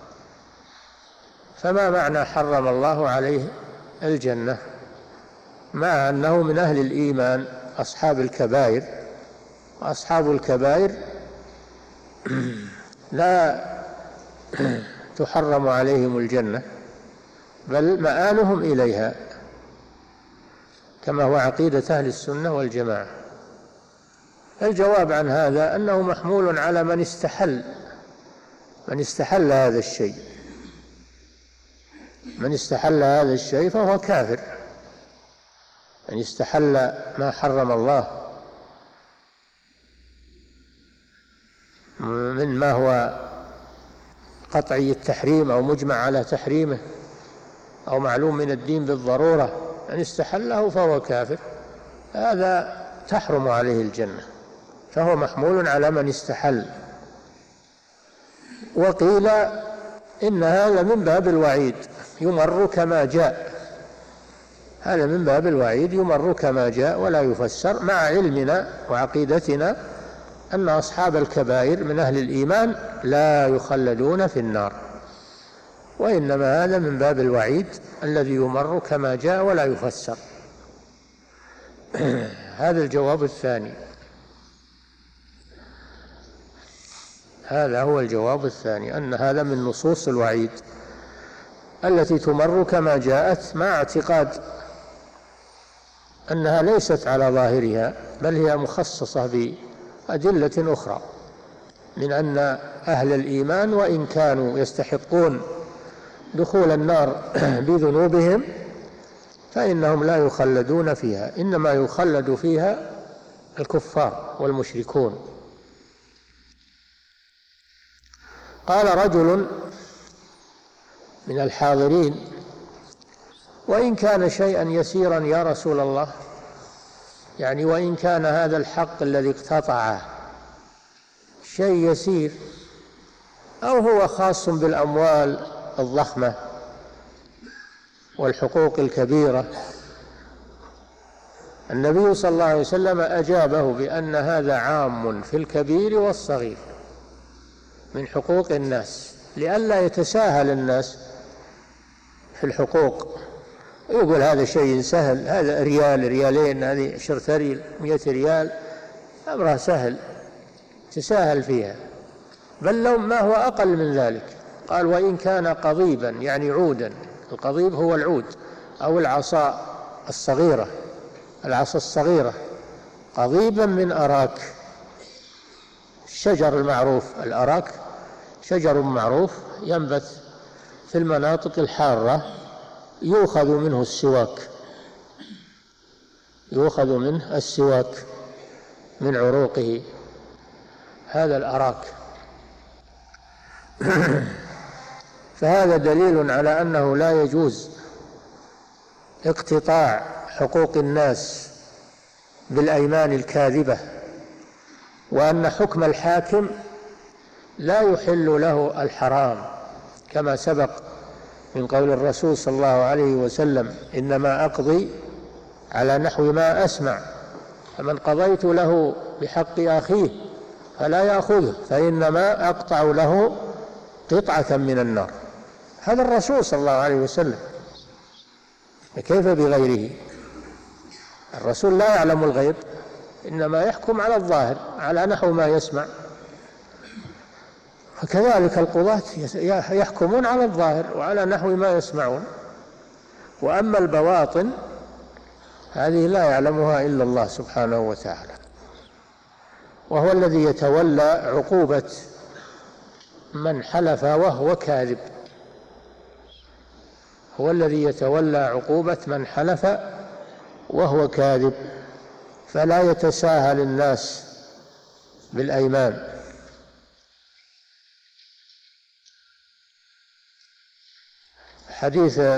فما معنى حرم الله عليه الجنة مع أنه من أهل الإيمان أصحاب الكبائر؟ وأصحاب الكبائر لا تحرم عليهم الجنة بل مآلهم إليها، كما هو عقيدة أهل السنة والجماعة. الجواب عن هذا أنه محمول على من استحل من استحل هذا الشيء من استحل هذا الشيء فهو كافر. من استحل ما حرم الله مما هو قطعي التحريم أو مجمع على تحريمه أو معلوم من الدين بالضرورة، من استحله فهو كافر، هذا تحرم عليه الجنة، فهو محمول على من استحل. وقيل إن هذا من باب الوعيد يمر كما جاء، هذا من باب الوعيد يمر كما جاء ولا يفسر، مع علمنا وعقيدتنا أن أصحاب الكبائر من أهل الإيمان لا يخلدون في النار، وإنما هذا من باب الوعيد الذي يمر كما جاء ولا يفسر. هذا الجواب الثاني، هذا هو الجواب الثاني، أن هذا من نصوص الوعيد التي تمر كما جاءت، مع اعتقاد أنها ليست على ظاهرها بل هي مخصصة بأدلة أخرى، من أن أهل الإيمان وإن كانوا يستحقون دخول النار بذنوبهم فإنهم لا يخلدون فيها، إنما يخلد فيها الكفار والمشركون. قال رجل من الحاضرين: وإن كان شيئا يسيرا يا رسول الله، يعني وإن كان هذا الحق الذي اقتطعه شيء يسير أو هو خاص بالأموال الضخمة والحقوق الكبيرة، النبي صلى الله عليه وسلم أجابه بأن هذا عام في الكبير والصغير من حقوق الناس، لئلا يتساهل الناس في الحقوق، يقول هذا شيء سهل، هذا ريال ريالين، هذه عشرة ريال مئة ريال، أمرها سهل تساهل فيها، بل لو ما هو أقل من ذلك. قال: وإن كان قضيبا، يعني عودا، القضيب هو العود أو العصا الصغيرة، العصا الصغيرة، قضيبا من أراك، الشجر المعروف، الأراك شجر معروف ينبت في المناطق الحارة، يؤخذ منه السواك، يؤخذ منه السواك من عروقه، هذا الأراك. فهذا دليل على أنه لا يجوز اقتطاع حقوق الناس بالأيمان الكاذبة، وأن حكم الحاكم لا يحل له الحرام، كما سبق من قول الرسول صلى الله عليه وسلم: إنما أقضي على نحو ما أسمع، فمن قضيت له بحق أخيه فلا يأخذه فإنما أقطع له قطعة من النار. هذا الرسول صلى الله عليه وسلم، كيف بغيره؟ الرسول لا يعلم الغيب، إنما يحكم على الظاهر على نحو ما يسمع، فكذلك القضاة يحكمون على الظاهر وعلى نحو ما يسمعون، وأما البواطن هذه لا يعلمها إلا الله سبحانه وتعالى، وهو الذي يتولى عقوبة من حلف وهو كاذب، هو الذي يتولى عقوبة من حلف وهو كاذب، فلا يتساهل الناس بالأيمان. حديث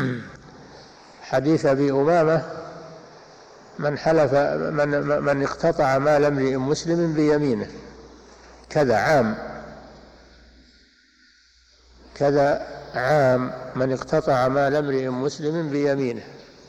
حديث أبي أمامة: من حلف من, من اقتطع مال امرئ مسلم بيمينه كذا عام، كذا عام من اقتطع مال امرئ مسلم بيمينه.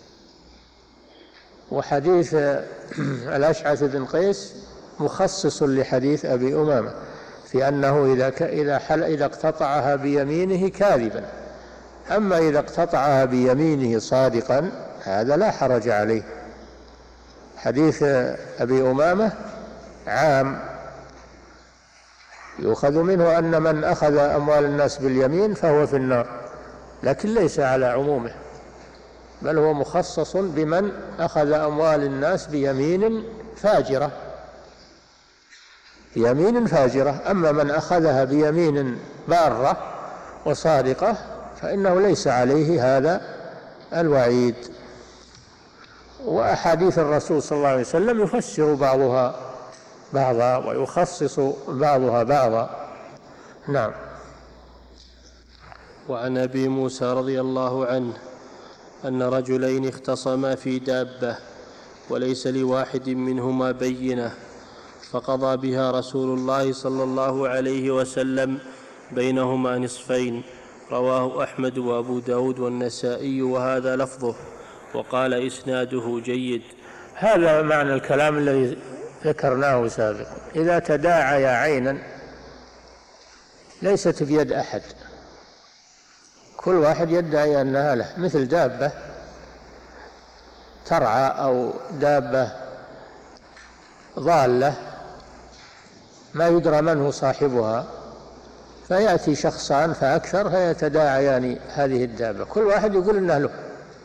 وحديث الأشعث بن قيس مخصص لحديث أبي أمامة في أنه إذا إذا حل إذا اقتطعها بيمينه كاذبا، أما إذا اقتطعها بيمينه صادقا هذا لا حرج عليه. حديث أبي أمامة عام يؤخذ منه أن من أخذ أموال الناس باليمين فهو في النار، لكن ليس على عمومه، بل هو مخصص بمن أخذ أموال الناس بيمين فاجرة يمين فاجرة. أما من أخذها بيمين بارة وصادقة فإنه ليس عليه هذا الوعيد. وأحاديث الرسول صلى الله عليه وسلم يفسر بعضها بعضا ويخصص بعضها بعضا. نعم. وعن أبي موسى رضي الله عنه أن رجلين اختصما في دابة وليس لواحد منهما بينة، فقضى بها رسول الله صلى الله عليه وسلم بينهما نصفين. رواه أحمد وأبو داود والنسائي وهذا لفظه، وقال إسناده جيد. هذا معنى الكلام الذي ذكرناه سابقا. إذا تداعيا عينا ليست بيد أحد، كل واحد يدعي أنها له، مثل دابة ترعى أو دابة ضالة ما يدرى من هو صاحبها، فيأتي شخصان فأكثر فيتداعيان هذه الدابة، كل واحد يقول إنه له.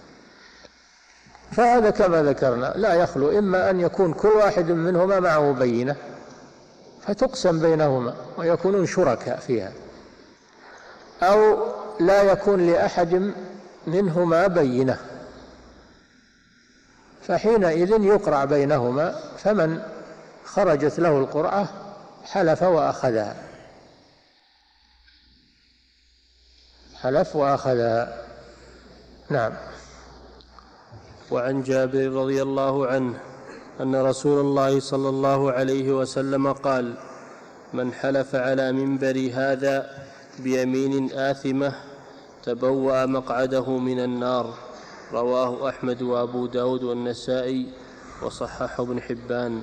فهذا كما ذكرنا لا يخلو إما أن يكون كل واحد منهما معه بينة فتقسم بينهما ويكونون شركاء فيها، أو لا يكون لأحد منهما بينة، فحينئذ يقرع بينهما، فمن خرجت له القرعة حلف وأخذها حلف وأخذها. نعم. وعن جابر رضي الله عنه أن رسول الله صلى الله عليه وسلم قال: من حلف على منبر هذا بيمين آثمة تبوأ مقعده من النار. رواه أحمد وأبو داود والنسائي وصححه ابن حبان.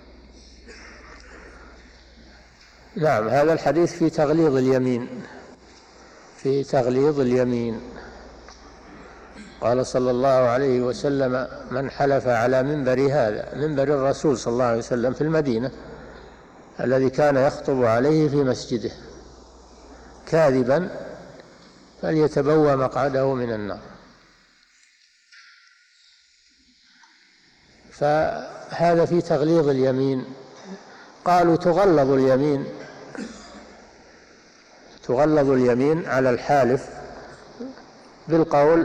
نعم. هذا الحديث في تغليظ اليمين في تغليظ اليمين قال صلى الله عليه وسلم: من حلف على منبر هذا، منبر الرسول صلى الله عليه وسلم في المدينة الذي كان يخطب عليه في مسجده، كاذبا فليتبوأ مقعده من النار. فهذا في تغليظ اليمين. قالوا تغلظ اليمين تغلظ اليمين على الحالف بالقول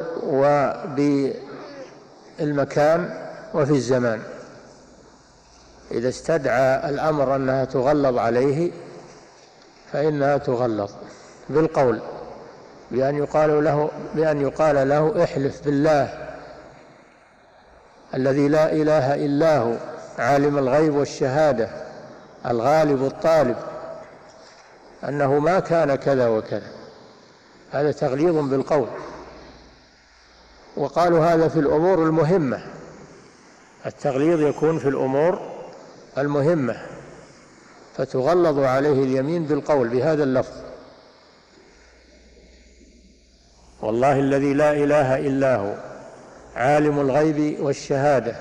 وبالمكان وفي الزمان. إذا استدعى الأمر أنها تغلظ عليه فإنها تغلظ بالقول بأن يقال له بأن يقال له احلف بالله الذي لا إله إلا هو عالم الغيب والشهادة الغالب الطالب أنه ما كان كذا وكذا. هذا تغليظ بالقول. وقالوا هذا في الأمور المهمة، التغليظ يكون في الأمور المهمة، فتغلظ عليه اليمين بالقول بهذا اللفظ: والله الذي لا إله إلا هو عالم الغيب والشهادة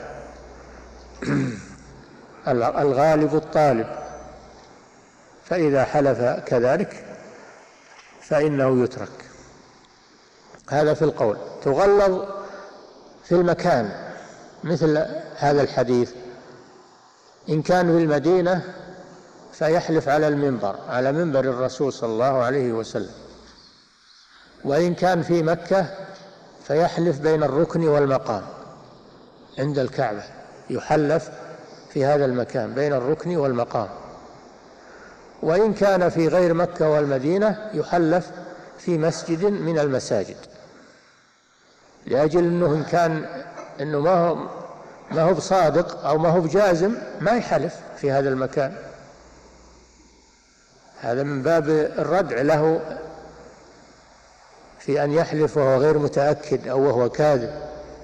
الغالب الطالب. فإذا حلف كذلك فإنه يترك. هذا في القول. تغلظ في المكان مثل هذا الحديث: إن كان في المدينة فيحلف على المنبر على منبر الرسول صلى الله عليه وسلم، وإن كان في مكة فيحلف بين الركن والمقام عند الكعبة، يحلف في هذا المكان بين الركن والمقام. وإن كان في غير مكة والمدينة يحلف في مسجد من المساجد، لأجل أنه إن كان أنه ما هو ما هو بصادق أو ما هو بجازم ما يحلف في هذا المكان. هذا من باب الردع له في أن يحلف وهو غير متأكد أو وهو كاذب،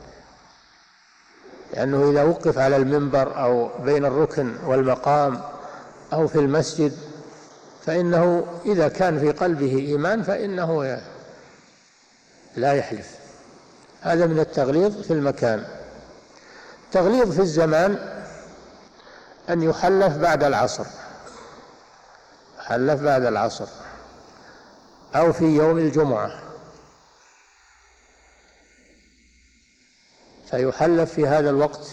لأنه إذا وقف على المنبر أو بين الركن والمقام أو في المسجد فإنه إذا كان في قلبه إيمان فإنه لا يحلف. هذا من التغليظ في المكان. تغليظ في الزمان أن يحلف بعد العصر، يحلف بعد العصر أو في يوم الجمعة، فيحلف في هذا الوقت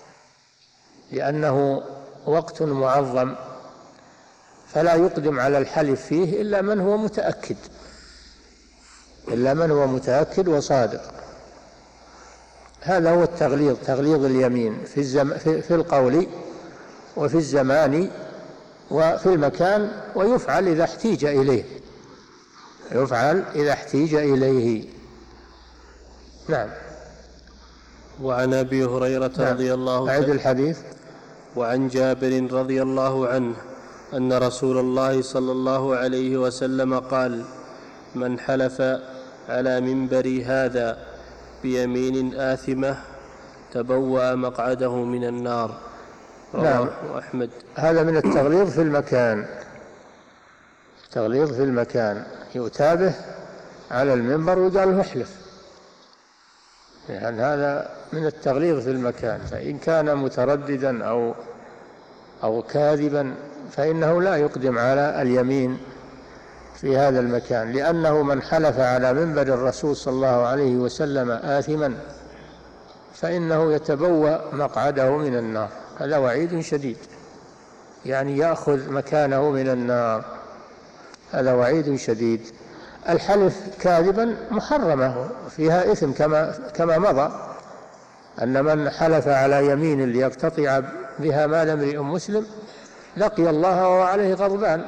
لأنه وقت معظم، فلا يقدم على الحلف فيه إلا من هو متأكد إلا من هو متأكد وصادق. هذا هو التغليظ، تغليظ اليمين في, الزم... في... في القول وفي الزمان وفي المكان، ويفعل إذا احتيج إليه يفعل إذا احتيج إليه. نعم. وعن أبي هريرة نعم. رضي الله عنه أعد الحديث. وعن جابر رضي الله عنه أن رسول الله صلى الله عليه وسلم قال: من حلف على منبري هذا بيمين آثمة تبوأ مقعده من النار. نعم. أحمد. هذا من التغليظ في المكان، تغليظ في المكان، يؤتى على المنبر ويقال له احلف، يعني هذا من التغليظ في المكان. فإن كان مترددا أو أو كاذبا فإنه لا يقدم على اليمين في هذا المكان، لأنه من حلف على منبر الرسول صلى الله عليه وسلم آثما فإنه يتبوأ مقعده من النار. هذا وعيد شديد، يعني يأخذ مكانه من النار، هذا وعيد شديد. الحلف كاذبا محرمة فيها إثم كما كما مضى أن من حلف على يمين ليقتطع بها مال امرئ مسلم لقي الله وهو عليه غضبان.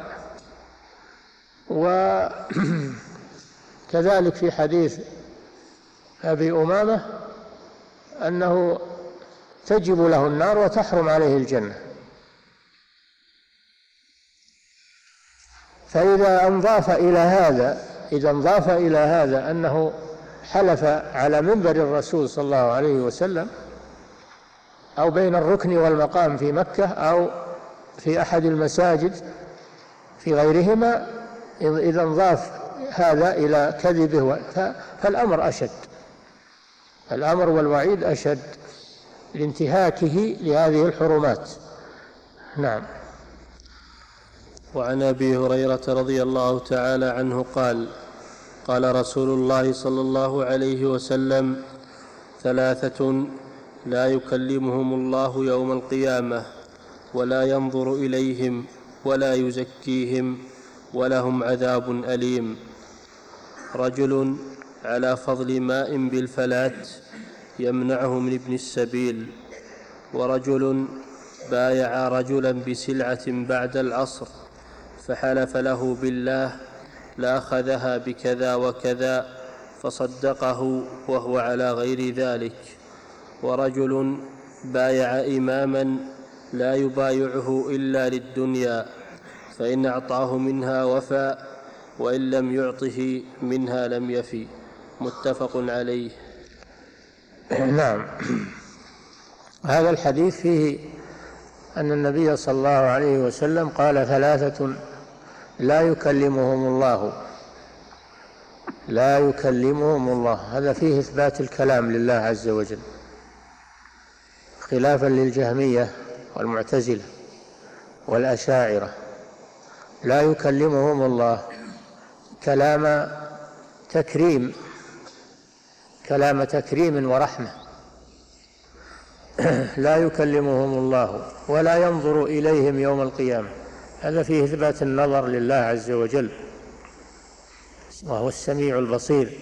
وكذلك في حديث أبي أمامة أنه تجب له النار وتحرم عليه الجنة. فإذا انضاف إلى هذا إذا انضاف إلى هذا أنه حلف على منبر الرسول صلى الله عليه وسلم أو بين الركن والمقام في مكة أو في أحد المساجد في غيرهما، إذا انضاف هذا إلى كذبه فالأمر أشد، الأمر والوعيد أشد لانتهاكه لهذه الحرمات. نعم. وعن أبي هريرة رضي الله تعالى عنه قال: قال رسول الله صلى الله عليه وسلم: ثلاثة لا يكلمهم الله يوم القيامة ولا ينظر إليهم ولا يزكيهم ولهم عذاب أليم: رجل على فضل ماء بالفلاة يمنعه من ابن السبيل، ورجل بايع رجلا بسلعة بعد العصر فحلف له بالله لأخذها بكذا وكذا فصدقه وهو على غير ذلك، ورجل بايع إماما لا يبايعه إلا للدنيا فإن أعطاه منها وفى وإن لم يعطه منها لم يفي. متفق عليه. نعم. هذا الحديث فيه أن النبي صلى الله عليه وسلم قال: ثلاثة لا يكلمهم الله لا يكلمهم الله هذا فيه إثبات الكلام لله عز وجل، خلافا للجهمية والمعتزلة والأشاعرة. لا يكلمهم الله كلام تكريم كلام تكريم ورحمة، لا يكلمهم الله ولا ينظر إليهم يوم القيامة، هذا فيه إثبات النظر لله عز وجل وهو السميع البصير،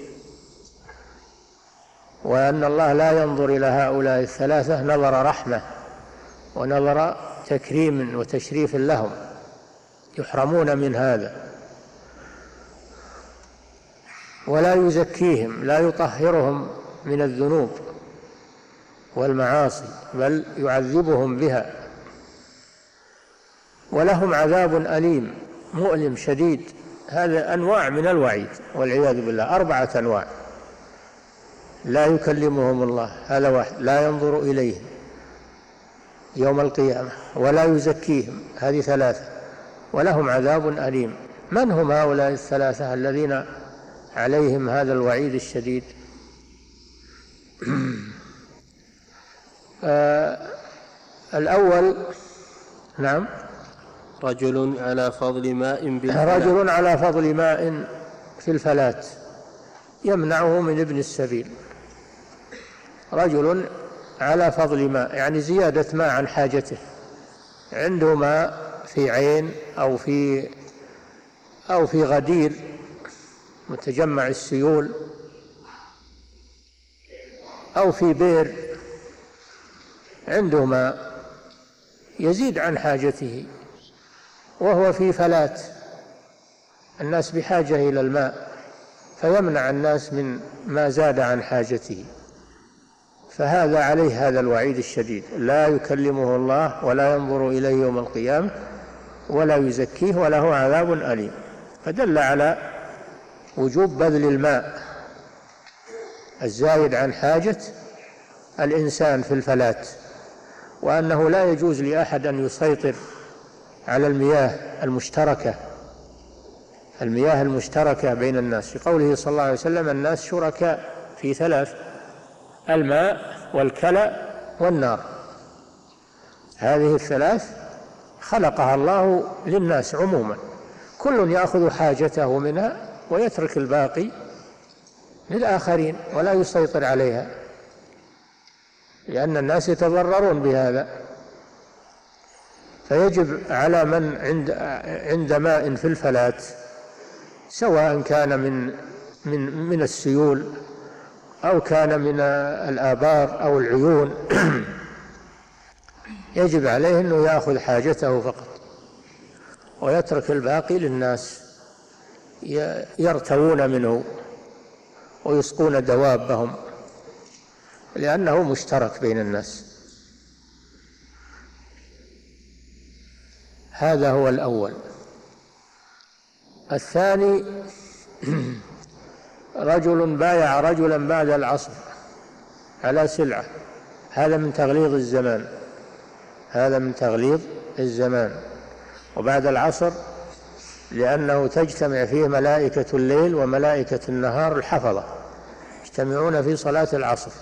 وأن الله لا ينظر إلى هؤلاء الثلاثة نظر رحمة ونظر تكريم وتشريف لهم، يحرمون من هذا. ولا يزكيهم، لا يطهرهم من الذنوب والمعاصي بل يعذبهم بها، ولهم عذاب أليم مؤلم شديد. هذا أنواع من الوعيد والعياذ بالله، أربعة أنواع. لا يكلمهم الله، هذا واحد. لا ينظر إليهم يوم القيامة ولا يزكيهم، هذه ثلاثة. ولهم عذاب أليم. من هم هؤلاء الثلاثة الذين عليهم هذا الوعيد الشديد؟ آه الأول، نعم، رجل على فضل ماء بالفلاة رجل على فضل ماء في الفلاة يمنعه من ابن السبيل. رجل على فضل ماء يعني زيادة ماء عن حاجته، عنده ماء في عين أو في أو في غدير متجمع السيول أو في بئر، عنده ماء يزيد عن حاجته وهو في فلاة، الناس بحاجة إلى الماء فيمنع الناس من ما زاد عن حاجته، فهذا عليه هذا الوعيد الشديد. لا يكلمه الله ولا ينظر إليه يوم القيامة ولا يزكيه وله عذاب أليم. فدل على وجوب بذل الماء الزايد عن حاجة الإنسان في الفلاة، وأنه لا يجوز لأحد أن يسيطر على المياه المشتركة المياه المشتركة بين الناس، في قوله صلى الله عليه وسلم: الناس شركاء في ثلاث: الماء والكلى والنار. هذه الثلاث خلقها الله للناس عموما، كل يأخذ حاجته منها ويترك الباقي للآخرين ولا يسيطر عليها، لأن الناس يتضررون بهذا. فيجب على من عند عند ماء في الفلاة، سواء كان من من من السيول أو كان من الآبار أو العيون، يجب عليه أنه يأخذ حاجته فقط ويترك الباقي للناس يرتوون منه ويسقون دوابهم، لأنه مشترك بين الناس. هذا هو الأول. الثاني: رجل بايع رجلا بعد العصر على سلعة، هذا من تغليظ الزمان هذا من تغليظ الزمان وبعد العصر لأنه تجتمع فيه ملائكة الليل وملائكة النهار الحفظة، يجتمعون في صلاة العصر.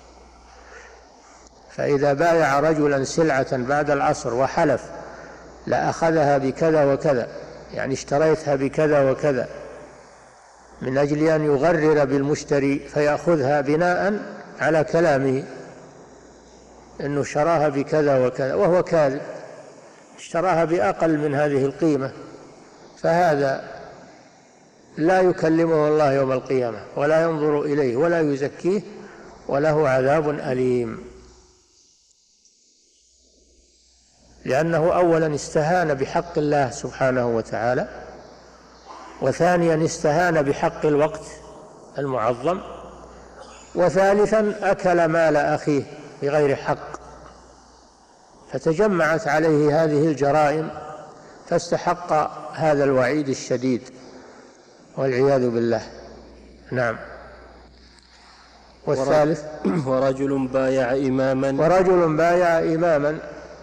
فإذا بايع رجلا سلعة بعد العصر وحلف: لأخذها بكذا وكذا، يعني اشتريتها بكذا وكذا، من أجل أن يغرر بالمشتري فيأخذها بناء على كلامه أنه شراها بكذا وكذا، وهو كاذب، اشتراها بأقل من هذه القيمة، فهذا لا يكلمه الله يوم القيامة ولا ينظر إليه ولا يزكيه وله عذاب أليم، لأنه أولا استهان بحق الله سبحانه وتعالى، وثانيا استهان بحق الوقت المعظم، وثالثا أكل مال أخيه بغير حق، فتجمعت عليه هذه الجرائم فاستحق هذا الوعيد الشديد والعياذ بالله. نعم. والثالث: ورجل بايع إماما ورجل بايع إماما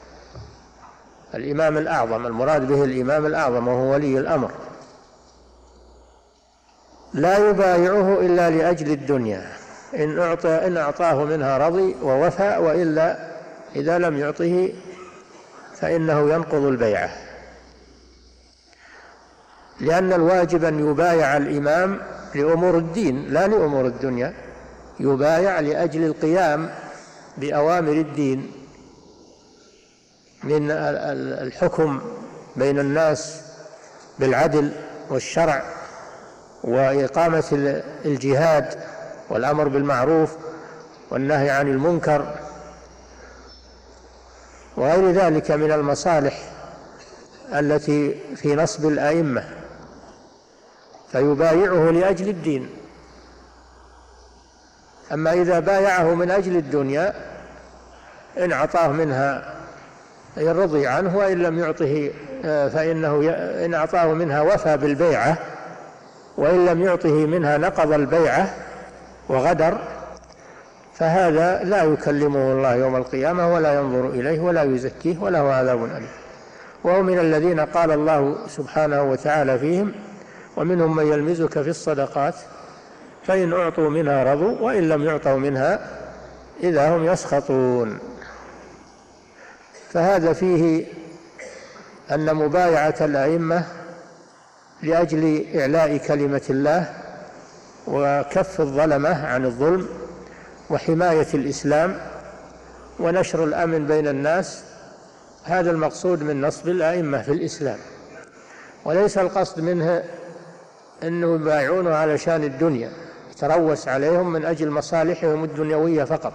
الإمام الأعظم، المراد به الإمام الأعظم وهو ولي الأمر، لا يبايعه إلا لأجل الدنيا، إن أعطى إن أعطاه منها رضي ووفى، وإلا إذا لم يعطه فإنه ينقض البيعة، لأن الواجب أن يبايع الإمام لأمور الدين لا لأمور الدنيا، يبايع لأجل القيام بأوامر الدين من الحكم بين الناس بالعدل والشرع، وإقامة الجهاد والأمر بالمعروف والنهي عن المنكر وغير ذلك من المصالح التي في نصب الأئمة، فيبايعه لأجل الدين. أما إذا بايعه من أجل الدنيا إن أعطاه منها يرضي عنه، وإن لم يعطه فإنه إن أعطاه منها وفى بالبيعة وإن لم يعطه منها نقض البيعة وغدر، فهذا لا يكلمه الله يوم القيامة ولا ينظر إليه ولا يزكيه وله عذاب أليم. وهو من الذين قال الله سبحانه وتعالى فيهم: ومنهم من يلمزك في الصدقات فإن أعطوا منها رضوا وإن لم يعطوا منها إذا هم يسخطون. فهذا فيه أن مبايعة الأئمة لأجل إعلاء كلمة الله وكف الظلمة عن الظلم وحماية الإسلام ونشر الأمن بين الناس، هذا المقصود من نصب الأئمة في الإسلام، وليس القصد منه أنه يبايعونه على شان الدنيا، يتروس عليهم من أجل مصالحهم الدنيوية فقط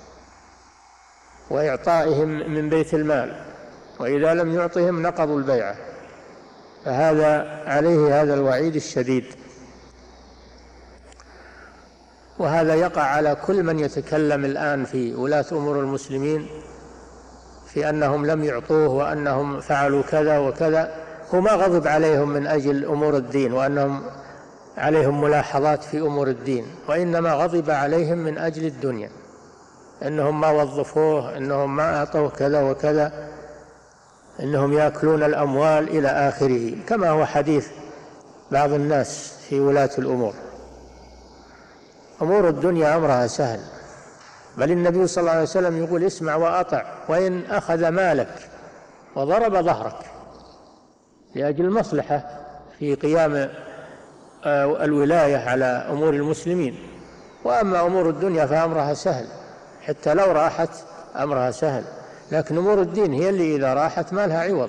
وإعطائهم من بيت المال، وإذا لم يعطهم نقضوا البيعة، فهذا عليه هذا الوعيد الشديد. وهذا يقع على كل من يتكلم الآن في ولاة أمور المسلمين في أنهم لم يعطوه وأنهم فعلوا كذا وكذا. هو ما غضب عليهم من أجل أمور الدين وأنهم عليهم ملاحظات في أمور الدين، وإنما غضب عليهم من أجل الدنيا، أنهم ما وظفوه، أنهم ما أعطوه كذا وكذا، أنهم يأكلون الأموال إلى آخره، كما هو حديث بعض الناس في ولاة الأمور. أمور الدنيا أمرها سهل، بل النبي صلى الله عليه وسلم يقول: اسمع وأطع وإن أخذ مالك وضرب ظهرك، لأجل المصلحة في قيام الولاية على أمور المسلمين. وأما أمور الدنيا فأمرها سهل، حتى لو راحت أمرها سهل، لكن أمور الدين هي اللي إذا راحت ما لها عوض.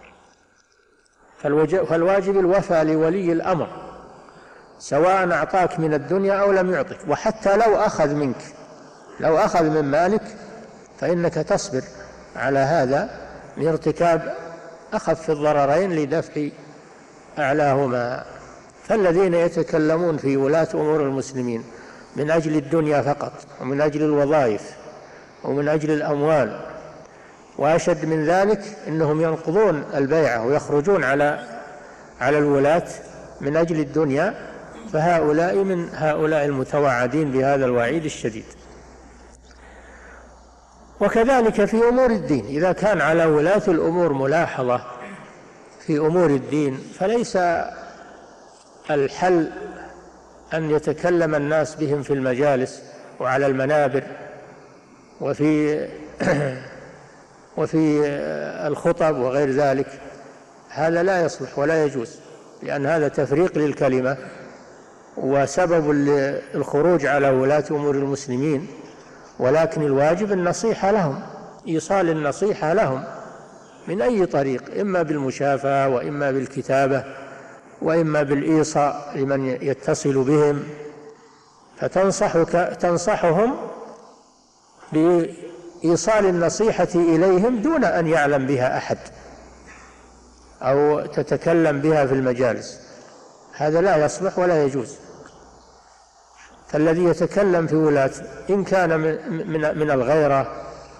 فالواجب الوفاء لولي الأمر سواء أعطاك من الدنيا أو لم يعطك، وحتى لو أخذ منك، لو أخذ من مالك فإنك تصبر على هذا لارتكاب أخف الضررين لدفع أعلاهما. فالذين يتكلمون في ولاة أمور المسلمين من أجل الدنيا فقط ومن أجل الوظائف ومن أجل الأموال، وأشد من ذلك أنهم ينقضون البيعة ويخرجون على على الولاة من أجل الدنيا، فهؤلاء من هؤلاء المتوعدين بهذا الوعيد الشديد. وكذلك في أمور الدين، إذا كان على ولاة الأمور ملاحظة في أمور الدين، فليس الحل أن يتكلم الناس بهم في المجالس وعلى المنابر وفي وفي الخطب وغير ذلك. هذا لا يصلح ولا يجوز، لأن هذا تفريق للكلمة وسبب الخروج على ولاة أمور المسلمين. ولكن الواجب النصيحة لهم، إيصال النصيحة لهم من أي طريق، إما بالمشافهة وإما بالكتابة وإما بالإيصاء لمن يتصل بهم، فتنصحك تنصحهم بإيصال النصيحة إليهم دون أن يعلم بها أحد أو تتكلم بها في المجالس، هذا لا يصلح ولا يجوز. فالذي يتكلم في ولاة إن كان من من الغيرة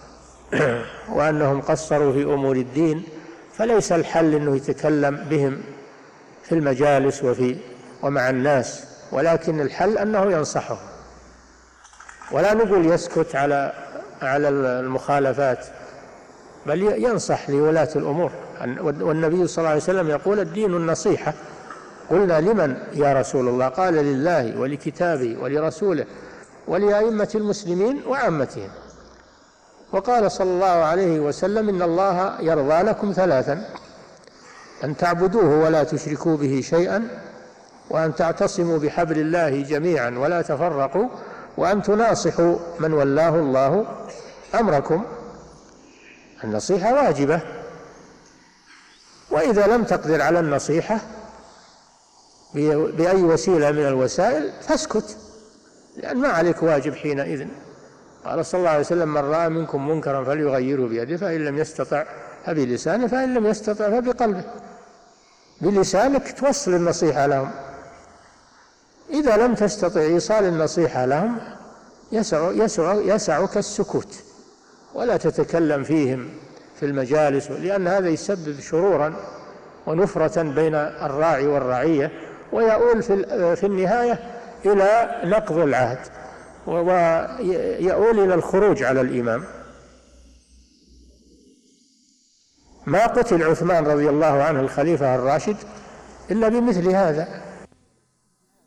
وأنهم قصروا في أمور الدين، فليس الحل أنه يتكلم بهم في المجالس وفي ومع الناس، ولكن الحل أنه ينصحهم، ولا نقول يسكت على على المخالفات، بل ينصح لولاة الأمور. والنبي صلى الله عليه وسلم يقول: الدين النصيحة. قلنا: لمن يا رسول الله؟ قال: لله ولكتابه ولرسوله ولأئمة المسلمين وعامتهم. وقال صلى الله عليه وسلم: إن الله يرضى لكم ثلاثا: أن تعبدوه ولا تشركوا به شيئا، وأن تعتصموا بحبل الله جميعا ولا تفرقوا، وأن تناصحوا من ولاه الله أمركم. النصيحة واجبة، وإذا لم تقدر على النصيحة بأي وسيلة من الوسائل فاسكت، لأن ما عليك واجب حينئذ. قال صلى الله عليه وسلم: من رأى منكم منكرا فليغيره بيده، فإن لم يستطع فبلسانه، فإن لم يستطع فبقلبه. بلسانك توصل النصيحة لهم، إذا لم تستطع إيصال النصيحة لهم يسع يسع يسعك السكوت ولا تتكلم فيهم في المجالس، لأن هذا يسبب شرورا ونفرة بين الراعي والرعية ويؤول في النهاية إلى نقض العهد ويؤول إلى الخروج على الإمام. ما قتل عثمان رضي الله عنه الخليفة الراشد إلا بمثل هذا،